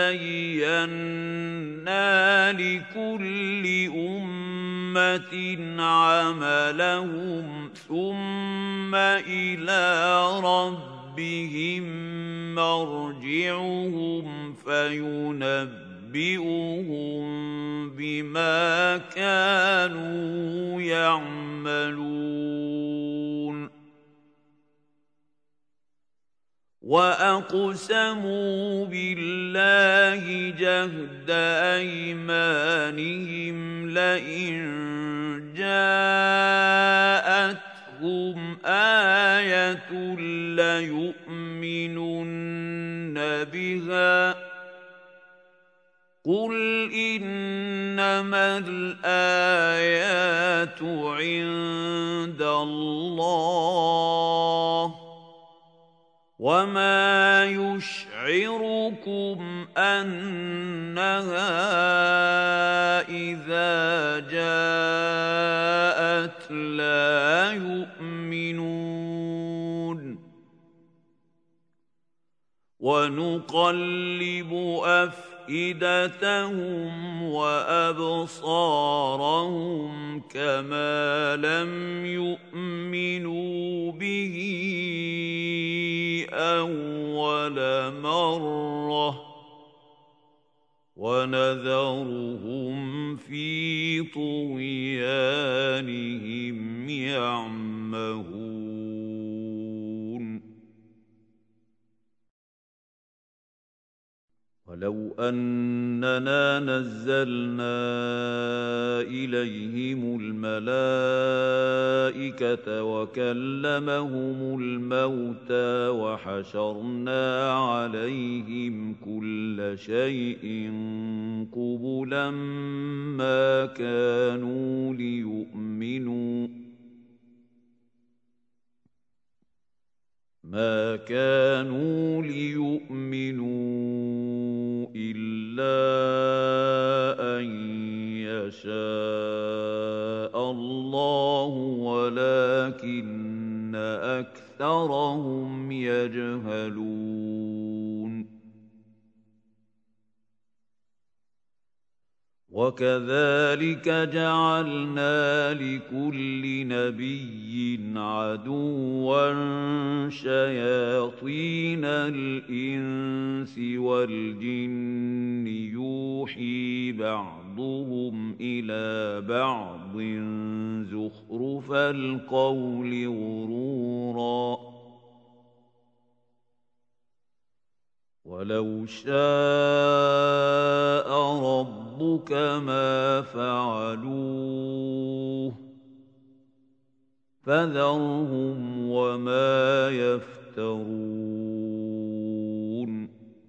زَيَّنَّا لِكُلِّ أُمَّةٍ عَمَلَهُمْ ثُمَّ إِلَىٰ رَبِّهِم مَّرْجِعُهُمْ فَيُنَبِّئُهُم بِمَا كَانُوا يَعْمَلُونَ وَأَقْسَمُوا بِاللَّهِ جَهْدَ أَيْمَانِهِمْ لَئِن جَاءَتْهُمْ آيَةٌ لَّيُؤْمِنُنَّ بِهَا ۚ قُلْ إِنَّمَا الْآيَاتُ عِندَ اللَّهِ وَمَا يُشْعِرُكُمْ أَنَّهَا إِذَا جَاءَتْ لَا يُؤْمِنُونَ وَنُقَلِّبُ أَفْئِدَتَهُمْ وَأَبْصَارَهُمْ كَمَا لَمْ يُؤْمِنُوا بِهِ أَوَّلَ مَرَّةٍ يتماهون ولو أننا نزلنا إليهم الملائكة وكلمهم الموتى وحشرنا عليهم كل شيء قبلا ما كانوا ليؤمنوا إلا أن يشاء الله ولكن أكثرهم يجهلون وكذلك جعلنا لكل نبي عدوا شياطين الإنس والجن يوحي بعضهم إلى بعض زخرف القول غرورا ولو شاء ربك ما فعلوه فذرهم وما يفترون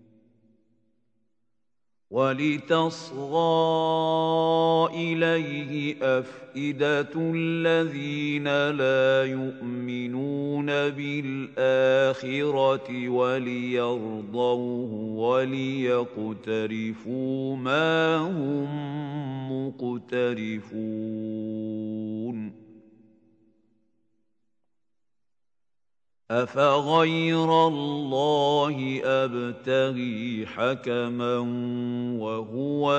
ولتصغى إليه أفئدة الذين لا يؤمنون بالآخرة وليرضوه وليقترفوا ما هم مقترفون أفغير الله أبتغي حكما وهو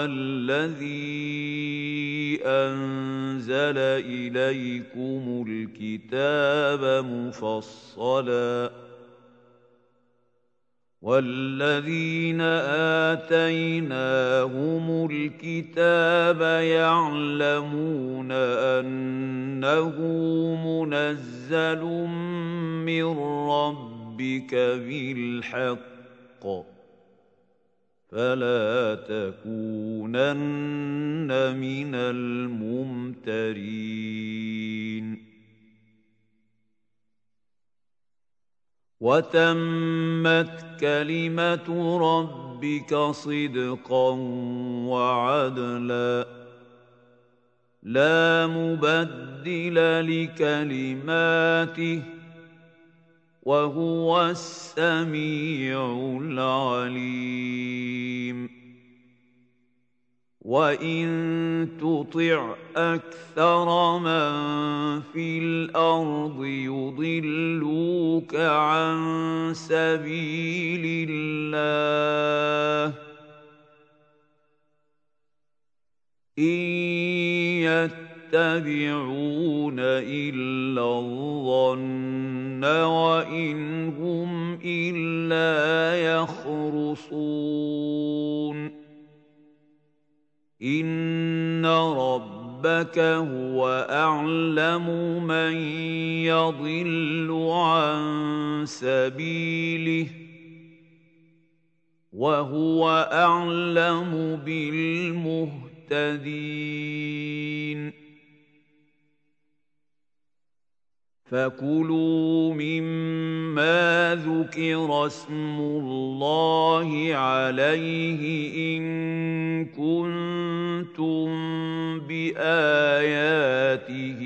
الذي أنزل إليكم الكتاب مفصلا والذين آتيناهم الكتاب يعلمون أنه منزل من ربك بالحق فلا تكونن من الممترين وتمت كلمة ربك صدقا وعدلا لا مبدل لكلماته وهو السميع العليم وإن تطع أكثر من في الأرض يضلوك عن سبيل الله إن يتبعون إلا الظن وإن هم إلا يخرصون إن ربك هو أعلم من يضل عن سبيله وهو أعلم بالمهتدين فكلوا مما ذكر اسم الله عليه إن كنتم بآياته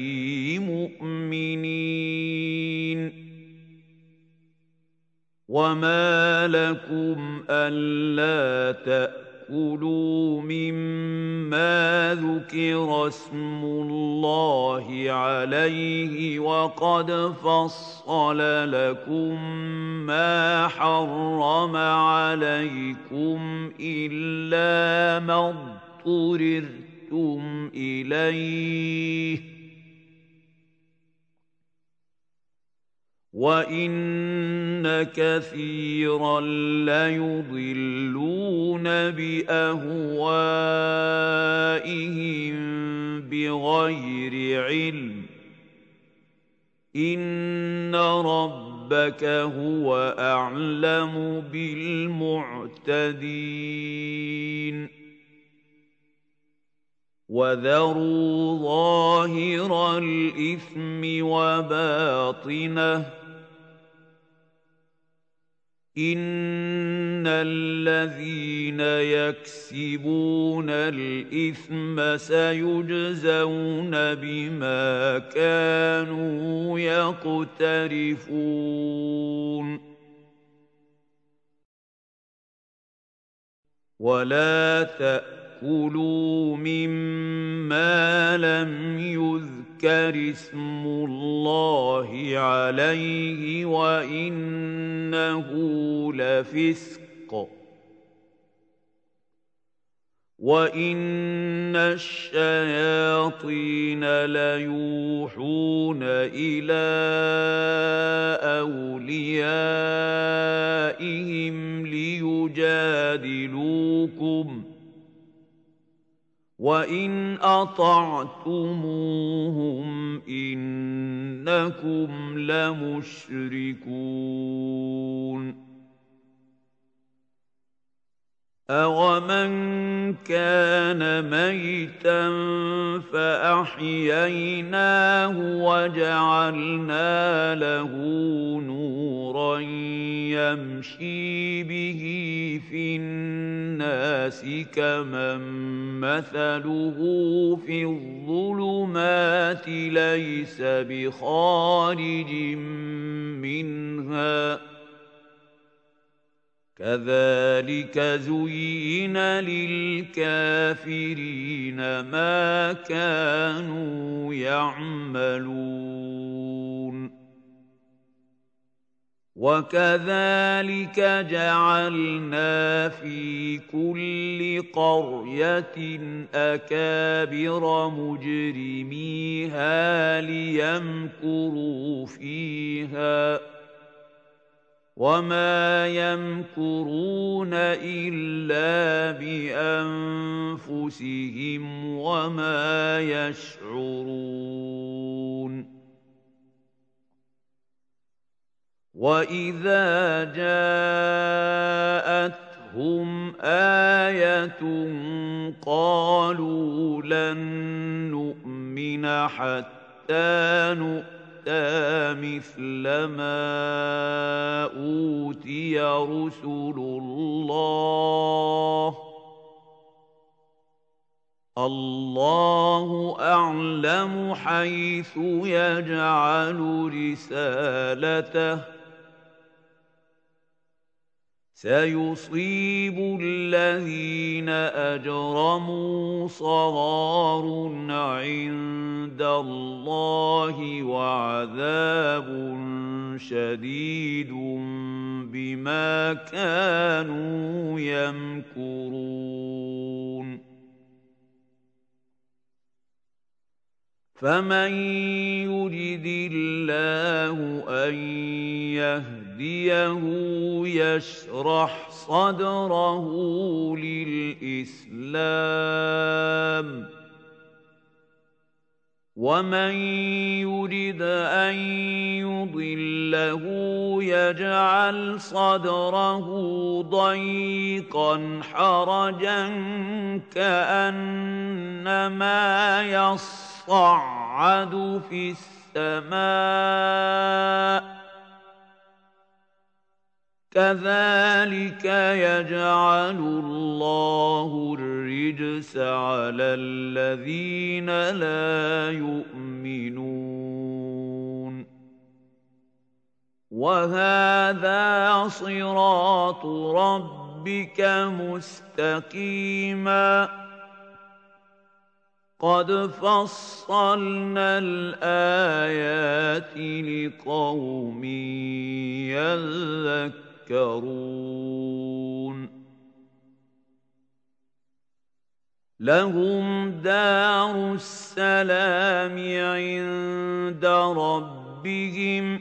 مؤمنين وما لكم ألا تأكلوا مما ذكر اسم الله عليه وقد فصل لكم ما حرم عليكم إلا ما اضطررتم إليه وَإِنَّ كَثِيرًا لَّيُضِلُّونَ بِأَهْوَائِهِم بِغَيْرِ عِلْمٍ إن ربك هو أعلم بالمعتدين وذروا ظاهر الإثم وباطنه إن الذين يكسبون الإثم سيجزون بما كانوا يقترفون ولا تأكلوا مما لم يذكر اسم الله عليه وإنه لفسق وإن الشياطين ليوحون إلى أوليائهم ليجادلوكم وَإِنْ أَطَعْتُمُوهُمْ إِنَّكُمْ لَمُشْرِكُونَ أَوَمَنْ كَانَ مَيْتًا فَأَحْيَيْنَاهُ وَجَعَلْنَا لَهُ نُورًا يَمْشِي بِهِ فِي النَّاسِ كَمَنْ مَثَلُهُ فِي الظُّلُمَاتِ لَيْسَ بِخَارِجٍ مِنْهَا كَذَلِكَ زُيِّنَ لِلْكَافِرِينَ مَا كَانُوا يَعْمَلُونَ وَكَذَلِكَ جَعَلْنَا فِي كُلِّ قَرْيَةٍ أَكَابِرَ مُجْرِمِيهَا لِيَمْكُرُوا فِيهَا وَمَا يَمْكُرُونَ إِلَّا بِأَنفُسِهِمْ وَمَا يَشْعُرُونَ وَإِذَا جَاءَتْهُمْ آيَةٌ قَالُوا لَن نُّؤْمِنَ حَتَّىٰ نُؤْتَىٰ مِثْلَ مَا أُوتِيَ رُسُلُ اللَّهُ أَعْلَمُ حَيْثُ يَجْعَلُ رِسَالَتَهُ سَيُصِيبُ الَّذِينَ أَجْرَمُوا صَغَارٌ عِندَ اللَّهِ وَعَذَابٌ شَدِيدٌ بِمَا كَانُوا يَمْكُرُونَ فَمَن يُرِدِ اللَّهُ أَن يَهْدِيَهُ يَشْرَحْ صَدْرَهُ لِلْإِسْلَامِ وَمَن يُرِدْ أَن يُضِلَّهُ يَجْعَلْ صَدْرَهُ ضَيِّقًا حَرَجًا كَأَنَّمَا يَصَّعَّدُ فِي السَّمَاءِ كَذَلِكَ يَجْعَلُ اللَّهُ الرِّجْسَ عَلَى الَّذِينَ لَا يُؤْمِنُونَ وَهَذَا صِرَاطُ رَبِّكَ مُسْتَقِيمًا قَدْ فَصَّلْنَا الْآيَاتِ لِقَوْمٍ يَذَّكَّرُونَ لَهُمْ دَارُ السَّلَامِ عِندَ رَبِّهِمْ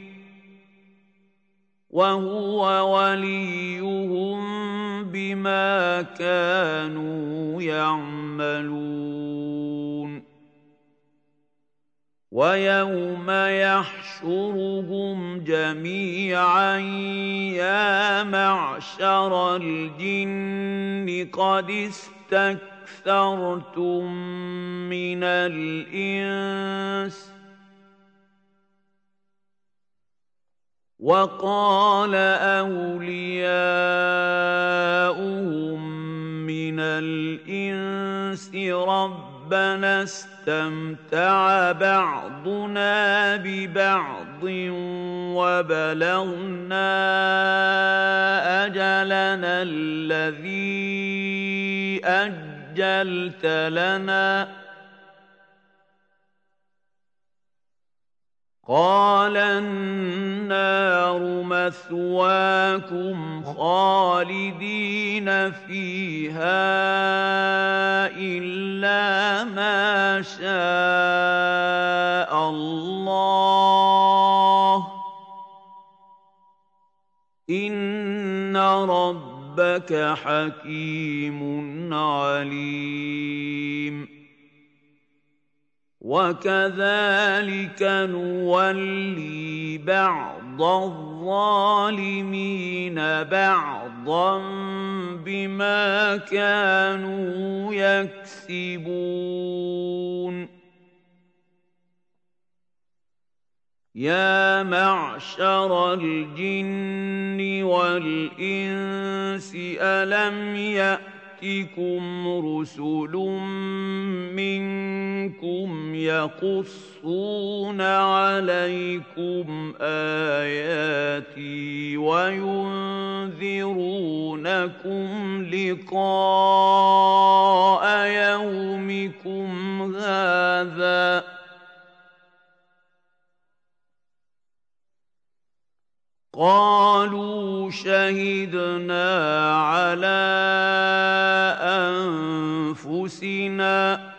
وَهُوَ وَلِيُّهُم بِمَا كَانُوا يَعْمَلُونَ وَيَوْمَ يَحْشُرُهُمْ جَمِيعًا يَا مَعْشَرَ الْجِنِّ قَدِ اسْتَكْثَرْتُم مِّنَ الْإِنسِ وَقَالَ أَوْلِيَاؤُهُم مِّنَ الْإِنسِ رَبَّنَا اسْتَمْتَعَ بَعْضُنَا بِبَعْضٍ وَبَلَغْنَا أَجَلَنَا الَّذِي أَجَّلْتَ لَنَا قَالَ النَّارُ مَثْوَاكُمْ خَالِدِينَ فِيهَا إِلَّا مَا شَاءَ اللَّهُ ۗ إِنَّ رَبَّكَ حَكِيمٌ عَلِيمٌ. وَكَذَلِكَ نُوَلِّي بَعْضَ الظَّالِمِينَ بَعْضًا بِمَا كَانُوا يَكْسِبُونَ يَا مَعْشَرَ الْجِنِّ وَالْإِنسِ أَلَمْ يَأْتِكُمْ رُسُلٌ مِّنكُمْ يَقُصُّونَ عَلَيْكُمْ آيَاتِي وَيُنذِرُونَكُمْ لِقَاءَ يَوْمِكُمْ هَٰذَا ۚ قَالُوا شَهِدْنَا عَلَىٰ أَنفُسِنَا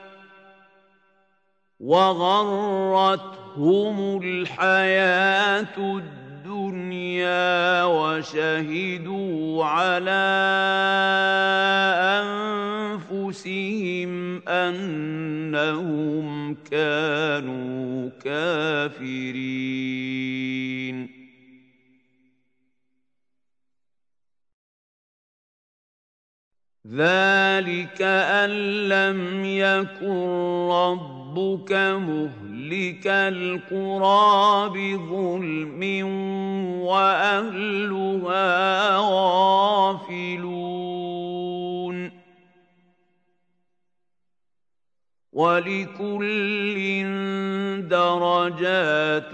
وَغَرَّتْهُمُ الْحَيَاةُ الدُّنْيَا وَشَهِدُوا عَلَىٰ أَنفُسِهِمْ أَنَّهُمْ كَانُوا كَافِرِينَ ذَلِكَ أَن لَّمْ يَكُن رَّبُّكَ مُهْلِكَ الْقُرَىٰ بِظُلْمٍ وَأَهْلُهَا غَافِلُونَ وَلِكُلٍّ دَرَجَاتٌ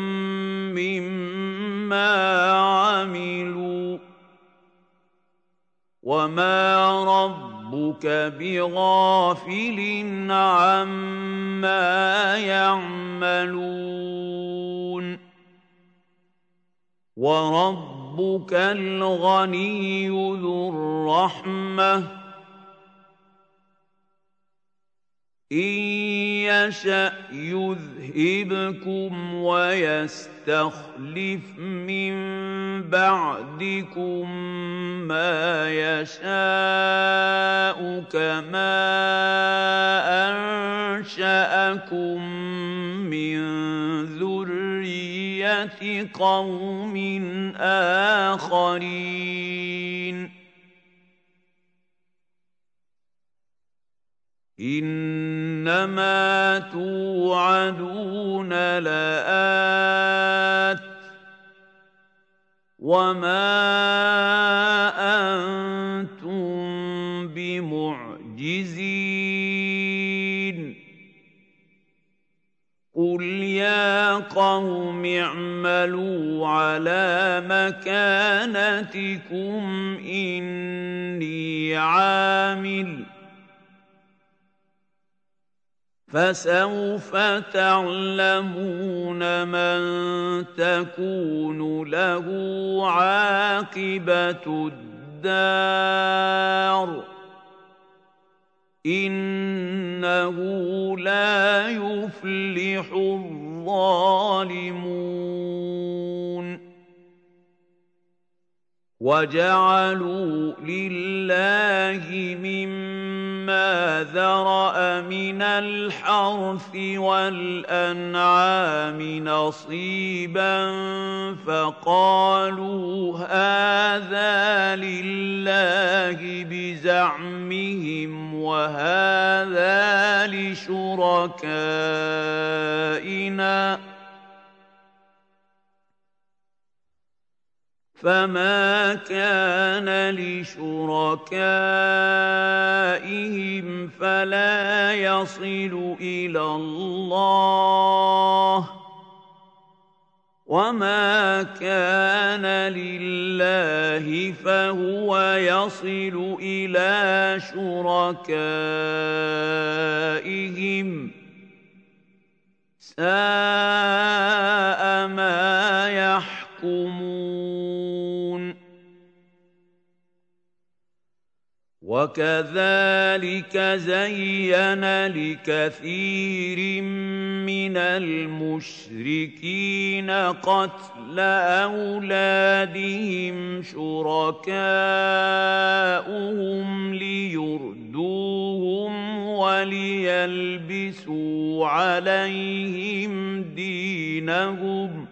مِّمَّا عَمِلُوا ۚ وَمَا رَبُّكَ بِغَافِلٍ عَمَّا يَعْمَلُونَ وَرَبُّكَ الْغَنِيُّ ذُو الرَّحْمَةِ ۚ إِن يَشَأْ يُذْهِبْكُمْ وَيَسْتَخْلِفْ مِن بَعْدِكُم مَّا يَشَاءُ كَمَا أَنشَأَكُم مِّن ذُرِّيَّةِ قَوْمٍ آخَرِينَ إِنَّمَا تُوعَدُونَ لَآتٍ ۖ وَمَا أَنتُم بِمُعْجِزِينَ قُلْ يَا قَوْمِ اعْمَلُوا عَلَىٰ مَكَانَتِكُمْ إِنِّي عَامِلٌ ۖ فَسَوْفَ تَعْلَمُونَ مَن تَكُونُ لَهُ عَاقِبَةُ الدَّارِ ۗ إِنَّهُ لَا يُفْلِحُ الظَّالِمُونَ وَجَعَلُوا لِلَّهِ مِمَّا ذَرَأَ مِنَ الْحَرْثِ وَالْأَنْعَامِ نَصِيبًا فَقَالُوا هَٰذَا لِلَّهِ بِزَعْمِهِمْ وَهَٰذَا لِشُرَكَائِنَا فَمَا كَانَ لِشُرَكَائِهِمْ فَلَا يَصِلُ إِلَى اللَّهِ وَمَا كَانَ لِلَّهِ فَهُوَ يَصِلُ إِلَىٰ شُرَكَائِهِمْ سَاءَ مَا يَحْكُمُونَ وَكَذَٰلِكَ زَيَّنَ لِكَثِيرٍ مِّنَ الْمُشْرِكِينَ قَتْلَ أَوْلَادِهِمْ شُرَكَاؤُهُمْ لِيُرْدُوهُمْ وَلِيَلْبِسُوا عَلَيْهِمْ دِينَهُمْ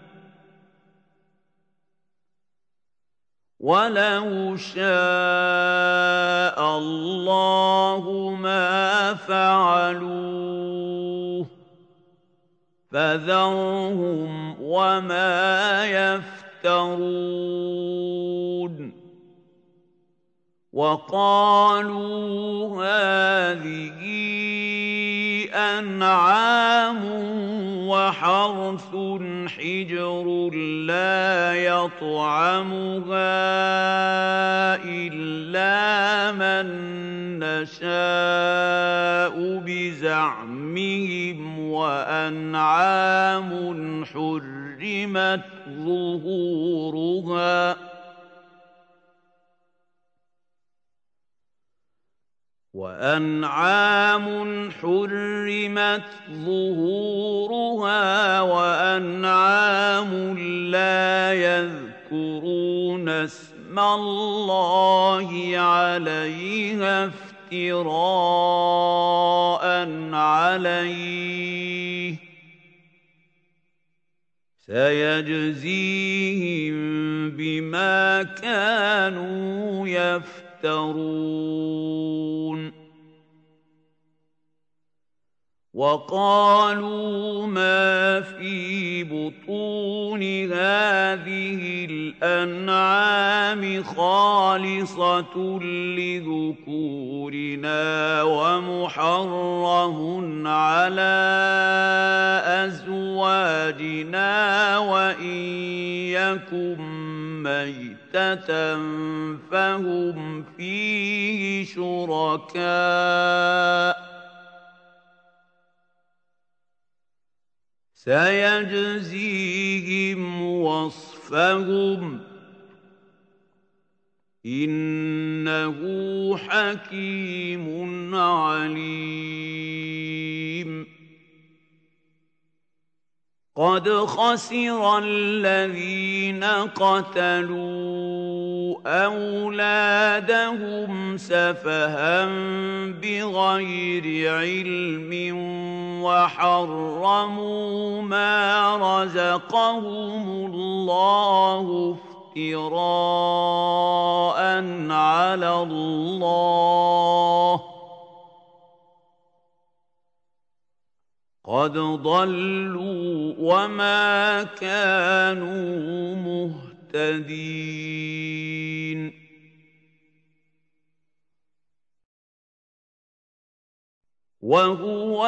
وَلَوْ شَاءَ اللَّهُ مَا فَعَلُوهُ فَذَرْهُمْ وَمَا يَفْتَرُونَ وَقَالُوا هَٰذِهِ أَنْعَامٌ وَحَرْثٌ حِجْرٌ لَّا يَطْعَمُهَا إِلَّا مَن نَّشَاءُ بِزَعْمِهِمْ وَأَنْعَامٌ حُرِّمَتْ ظُهُورُهَا وَأَنْعَامٌ لَّا يَذْكُرُونَ اسْمَ اللَّهِ عَلَيْهَا افْتِرَاءً عَلَيْهِ سَيَجْزِيهِم بِمَا كَانُوا يَفْتَرُونَ وَقَالُوا مَا فِي بُطُونِ هَٰذِهِ الْأَنْعَامِ خَالِصَةٌ لِّذُكُورِنَا وَمُحَرَّمٌ عَلَىٰ أَزْوَاجِنَا وَإِن يَكُن مَّيْتَةً فَهُمْ فِيهِ شُرَكَاءُ سَيَجْزِيهِمْ وَصْفَهُمْ إِنَّهُ حَكِيمٌ عَلِيمٌ قَدْ خَسِرَ الَّذِينَ قَتَلُوا أَوْلَادَهُمْ سَفَهًا بِغَيْرِ عِلْمٍ وَحَرَّمُوا مَا رَزَقَهُمُ اللَّهُ افْتِرَاءً عَلَى اللَّهِ قَدْ ضَلُّوا وَمَا كَانُوا مُهْتَدِينَ وَهُوَ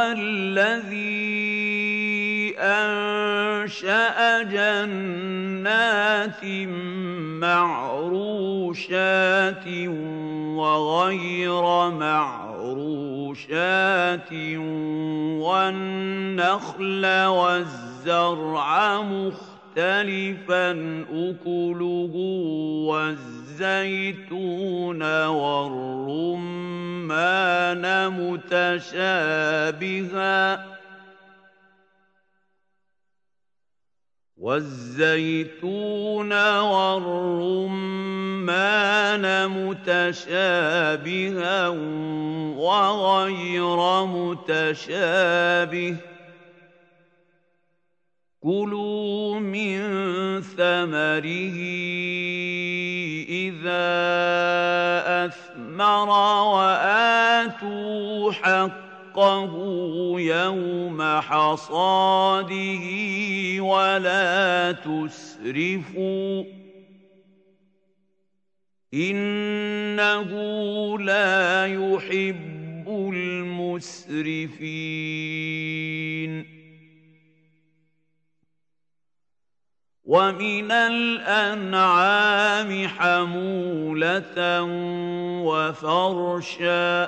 الَّذِي أَنشَأَ جَنَّاتٍ مَّعْرُوشَاتٍ وَغَيْرَ مَعْرُوشَاتٍ وَالنَّخْلَ وَالزَّرْعَ مُخْتَلِفًا أُكُلُهُ وَالزَّيْتُونَ وَالرُّمَّانَ مُتَشَابِهًا والزيتون والرمان متشابها وغير متشابه كلوا من ثمره إذا أثمر وآتوا حقه يوم حصاده ولا تسرفوا إنه لا يحب المسرفين ومن الأنعام حمولة وفرشا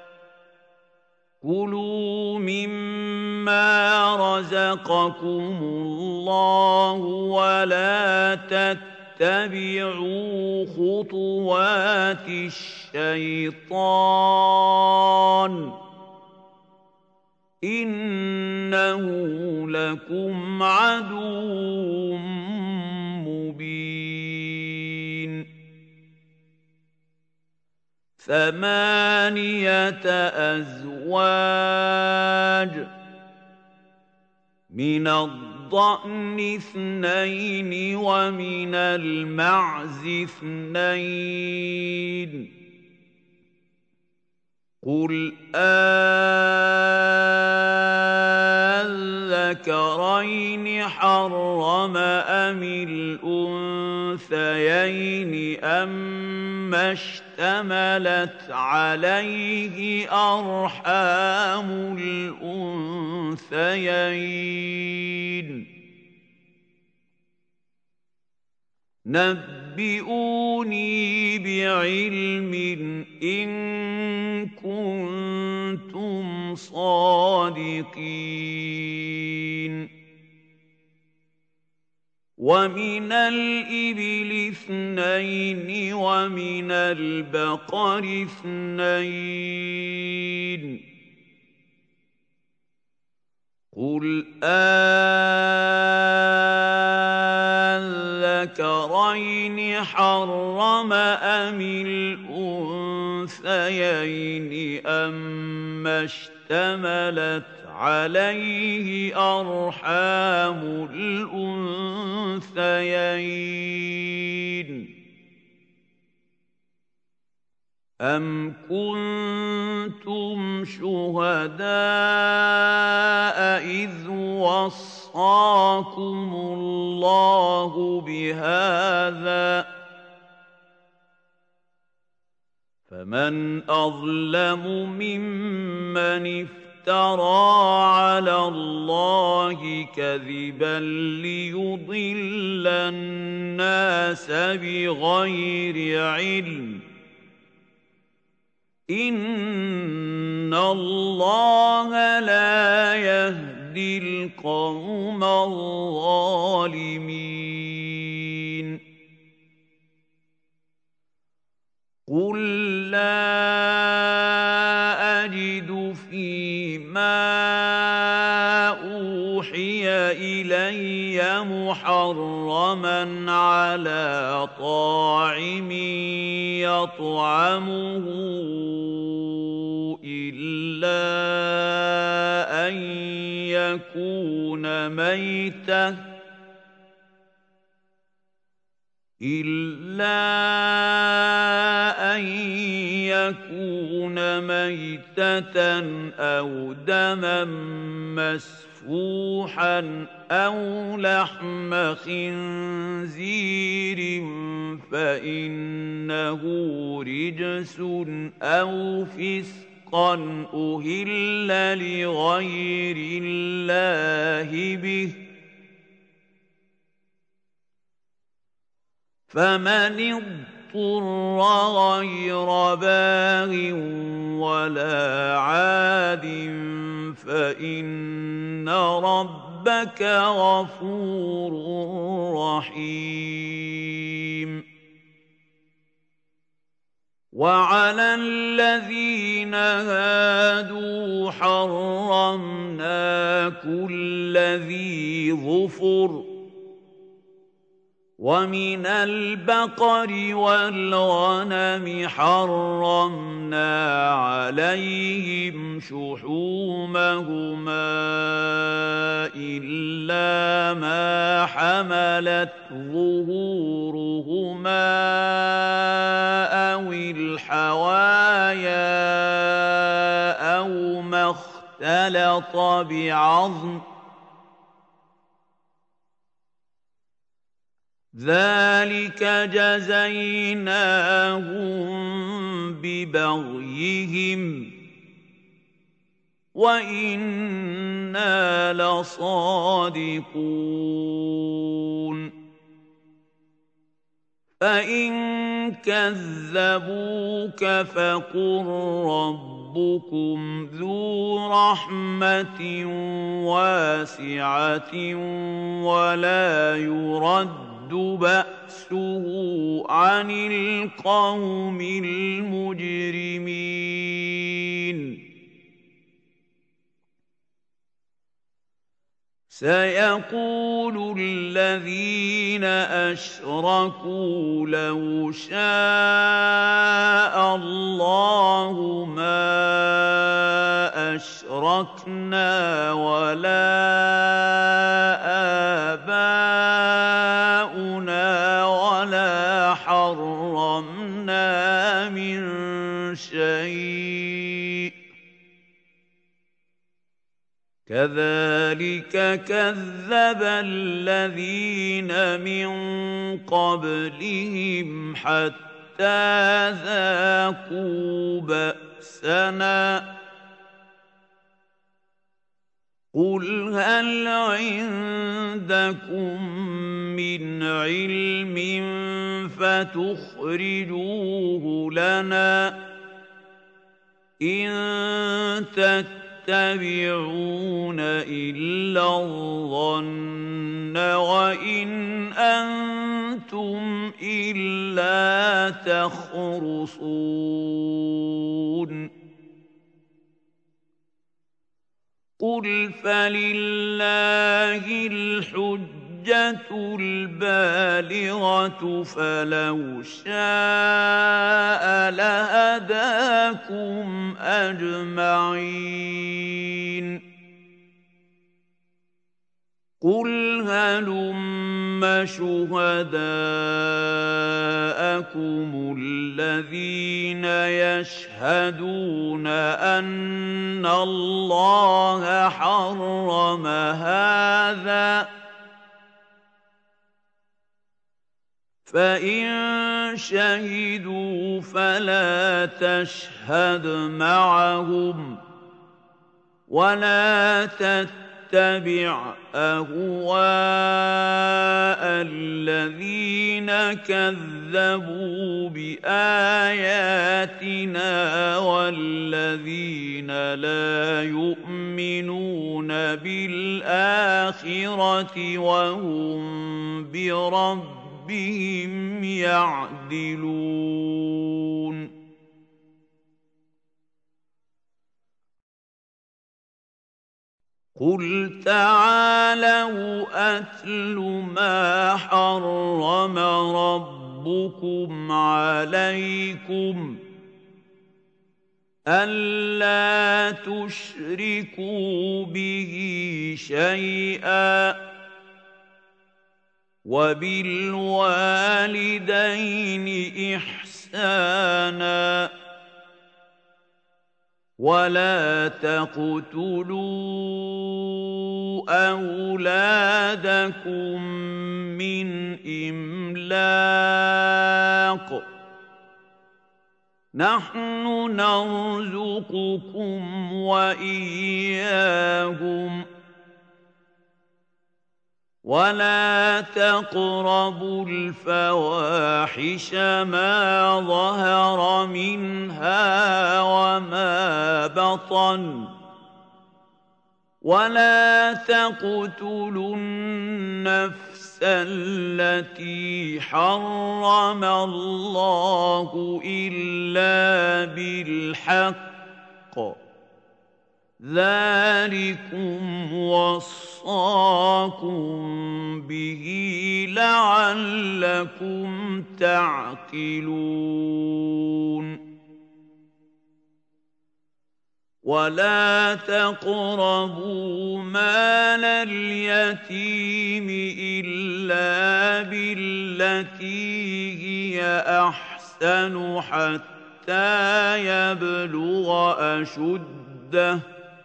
كلوا مما رزقكم الله ولا تتبعوا خطوات الشيطان إنه لكم عدو مبين 8 أزواج من الضأن 2 ومن المعز 2 قل أذكرين حرم أم الأنثيين أما اشتملت عليه أرحام الأنثيين نبئوني بعلم إن كنتم صادقين ومن الإبل 2 ومن البقر 2 قل أذكرين حرم أم الأنثيين أما اشتملت عليه أرحام الأنثيين أم كنتم شهداء إذ وصاكم الله بهذا فمن أظلم ممن افترى على الله كذبا ليضل الناس بغير علم إن الله لا يهدي القوم الظالمين قل لا أجد فيما أوحي إلي محرما على طاعم يطعمه إلا أن يكون ميتة أو دما مسفوحا أو لحم خنزير فإنه رجس أو فسقا أهل لغير الله به فمن اضطر غير باغ ولا عاد فإن ربك غفور رحيم وعلى الذين هادوا حرمنا كل ذي ظفر ومن البقر والغنم حرمنا عليهم شحومهما إلا ما حملت ظهورهما أو الحوايا أو ما اختلط بعظم ذلك جزيناهم ببغيهم وإنا لصادقون فإن كذبوك فقل ربكم ذو رحمة واسعة ولا يرد بأسه عن القوم المجرمين سيقول الذين أشركوا لو شاء الله ما أشركنا ولا آباؤنا ولا حرمنا من شيء كذلك كذب الذين من قبلهم حتى ذاقوا بأسنا قل هل عندكم من علم فتخرجوه لنا إن تتبعون إلا الظن وإن أنتم إلا تخرصون قل فلله الحجة البالغة فلو شاء لهداكم أجمعين قل هلم شهداءكم الذين يشهدون أن الله حرم هذا فإن شهدوا فلا تشهد معهم ولا تتبع أهواء الذين كذبوا بآياتنا والذين لا يؤمنون بالآخرة وهم بربهم يعدلون قل تعالوا أتل ما حرم ربكم عليكم ألا تشركوا به شيئا وبالوالدين إحسانا ولا تقتلوا أولادكم من إملاق نحن نرزقكم وإياهم ولا تقربوا الفواحش ما ظهر منها وما بطن ولا تقتلوا النفس التي حرم الله إلا بالحق ذلكم وصاكم وَصَّاكُم بِهِ لَعَلَّكُمْ تَعْقِلُونَ وَلَا تَقْرَبُوا مَالَ الْيَتِيمِ إِلَّا بِالَّتِي هِيَ أَحْسَنُ حَتَّىٰ يَبْلُغَ أَشُدَّهُ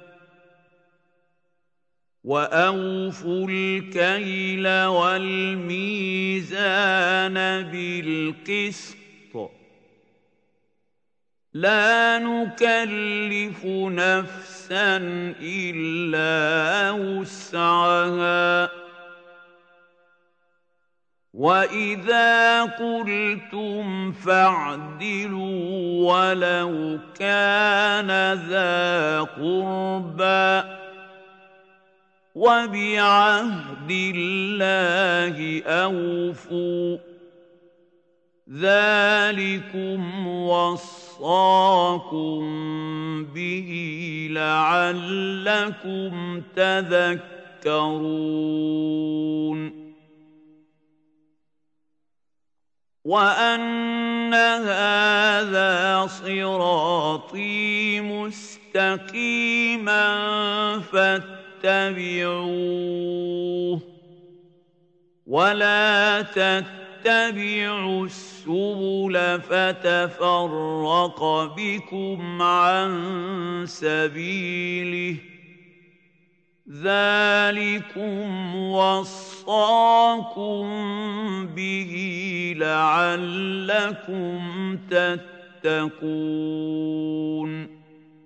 وَأَوْفُوا الْكَيْلَ وَالْمِيزَانَ بِالْقِسْطِ لَا نُكَلِّفُ نَفْسًا إِلَّا وُسْعَهَا ۖ وَإِذَا قُلْتُمْ فَاعْدِلُوا وَلَوْ كَانَ ذَا قُرْبَىٰ ۖ وَبِعَهْدِ اللَّهِ أَوْفُوا ۚ ذَٰلِكُمْ وَصَّاكُم بِهِ لَعَلَّكُمْ تَذَكَّرُونَ وَأَنَّ هَٰذَا صِرَاطِي مُسْتَقِيمًا فَاتَّبِعُوهُ وَلَا تَتَّبِعُوا السُّبُلَ فَتَفَرَّقَ بِكُمْ عَن سَبِيلِهِ ۚ ذَٰلِكُمْ وَصَّاكُم بِهِ لَعَلَّكُمْ تَتَّقُونَ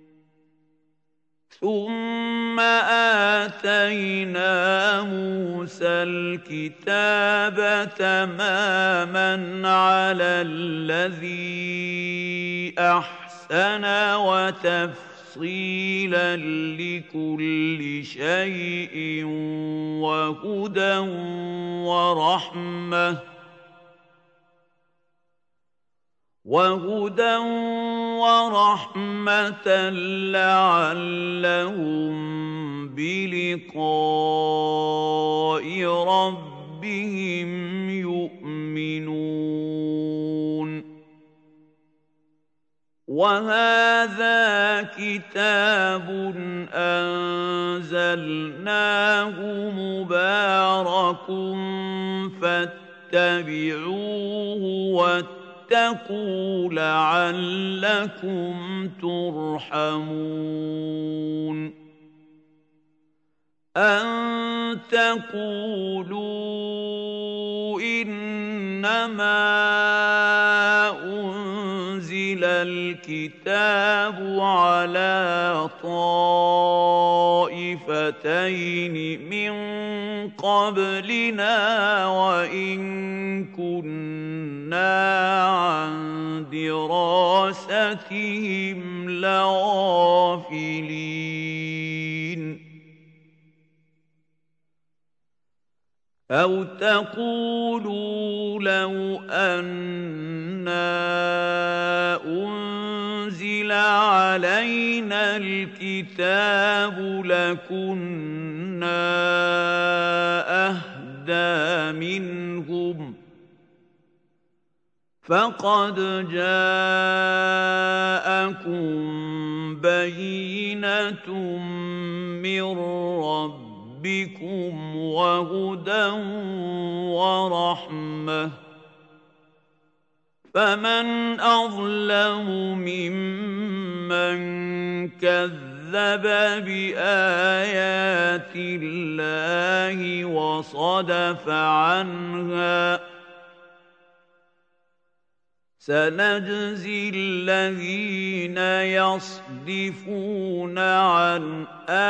ثُمَّ آتَيْنَا مُوسَى الْكِتَابَ تَمَامًا عَلَى الَّذِي أَحْسَنَ وَتَفْصِيلًا لِّكُلِّ شَيْءٍ وَهُدًى وَرَحْمَةً لَّعَلَّهُم بِلِقَاءِ رَبِّهِمْ يُؤْمِنُونَ وَهَٰذَا كِتَابٌ أَنزَلْنَاهُ مُبَارَكٌ فَاتَّبِعُوهُ وَاتَّقُوا لَعَلَّكُمْ تُرْحَمُونَ أَن تَقُولُوا إِنَّمَا أُنزِلَ الْكِتَابُ عَلَىٰ طَائِفَتَيْنِ مِن قَبْلِنَا وَإِن كُنَّا عَن دِرَاسَتِهِمْ لَغَافِلِينَ أَوْ تَقُولُوا لَوْ أَنَّا أُنزِلَ عَلَيْنَا الْكِتَابُ لَكُنَّا أَهْدَىٰ مِنْهُمْ ۚ فَقَدْ جَاءَكُم بَيِّنَةٌ مِّن رَّبِّكُمْ وَهُدًى وَرَحْمَةٌ ۚ فَمَنْ أَظْلَمُ مِمَّن كَذَّبَ بِآيَاتِ اللَّهِ وَصَدَفَ عَنْهَا ۗ سَنَجْزِي الَّذِينَ يَصْدِفُونَ عَنْ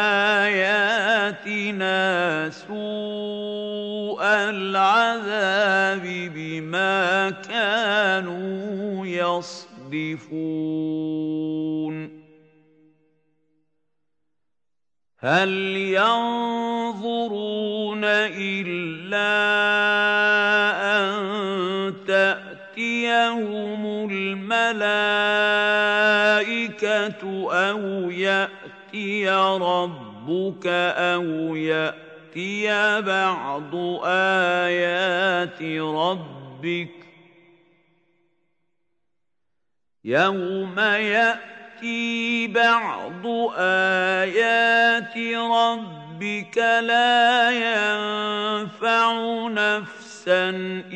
آيَاتِنَا سُوءَ الْعَذَابِ بِمَا كَانُوا يَصْدِفُونَ هَلْ يَنظُرُونَ إِلَّا أَن تَأْتِيَهُمُ الْمَلَائِكَةُ أَوْ يَأْتِيَ رَبُّكَ أَوْ يَأْتِيَ يأتي بعض آيات ربك يوم يأتي بعض آيات ربك لا ينفع نفسا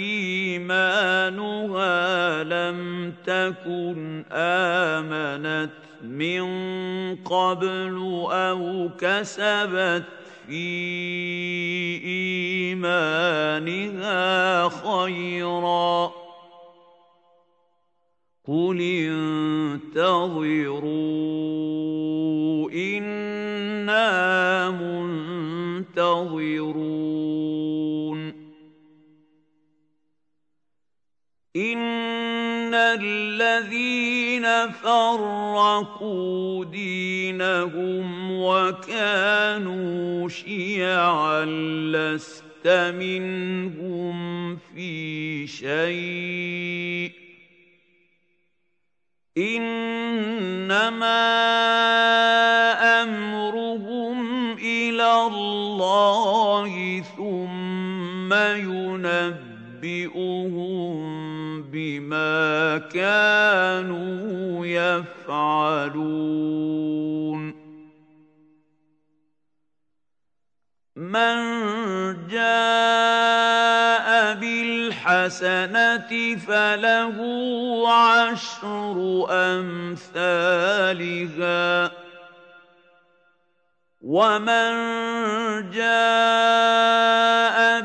إيمانها لم تكن آمنت من قبل أو كسبت في إيمانها خيرا قل انتظروا إنا منتظرون إن الذين فرقوا دينهم وكانوا شيعا لست منهم في شيء إنما أمرهم إلى الله ثم ينبئهم بما كانوا يفعلون من جاء بالحسنة فله عشر أمثالها ومن جاء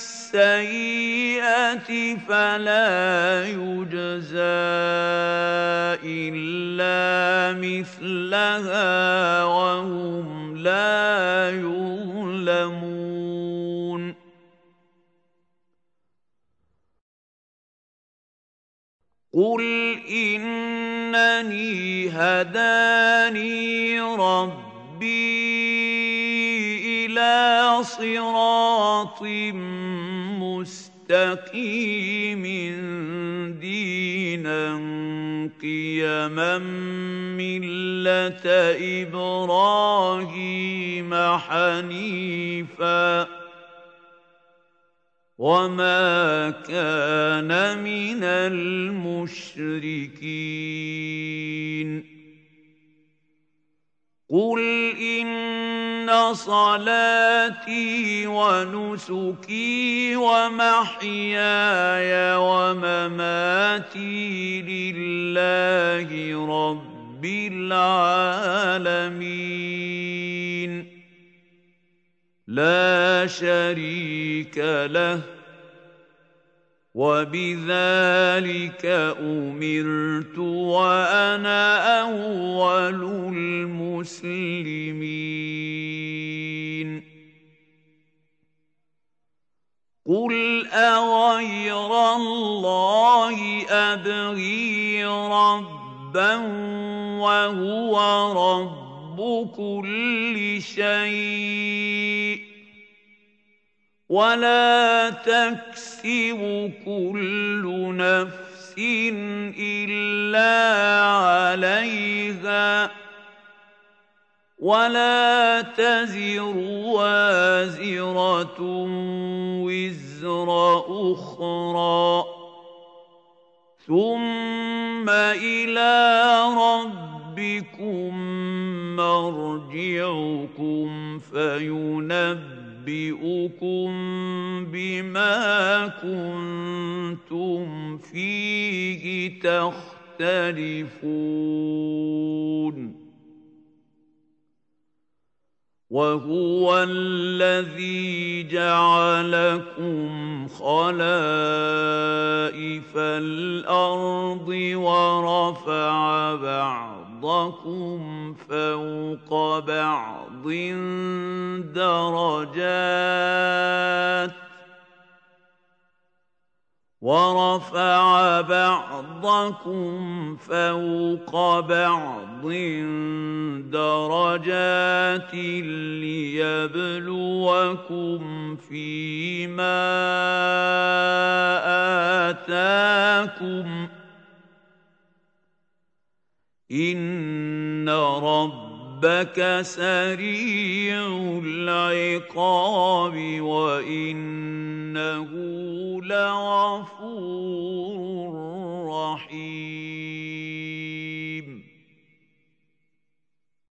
بالسيئة فلا يجزى إلا مثلها وهم لا يظلمون قل إنني هداني ربي إلى صراط مستقيم دينا قيما ملة إبراهيم حنيفا وما كان من المشركين قل إن صلاتي ونسكي ومحياي ومماتي لله رب العالمين لا شريك له وبذلك أمرت وأنا أول المسلمين قل أغير الله أبغي ربا وهو رب كل شيء ولا تكسب كل نفس إلا عليها ولا تزر وازرة وزر أخرى ثم إلى ربكم مرجعكم فينبئكم بما كنتم فيه تختلفون وهو الذي جعلكم خلائف الأرض ورفع بعضكم فوق بعض درجات ورفع بعضكم فوق بعض درجات ليبلوكم فيما آتاكم إن ربكم ربك سريع العقاب وإنه لغفور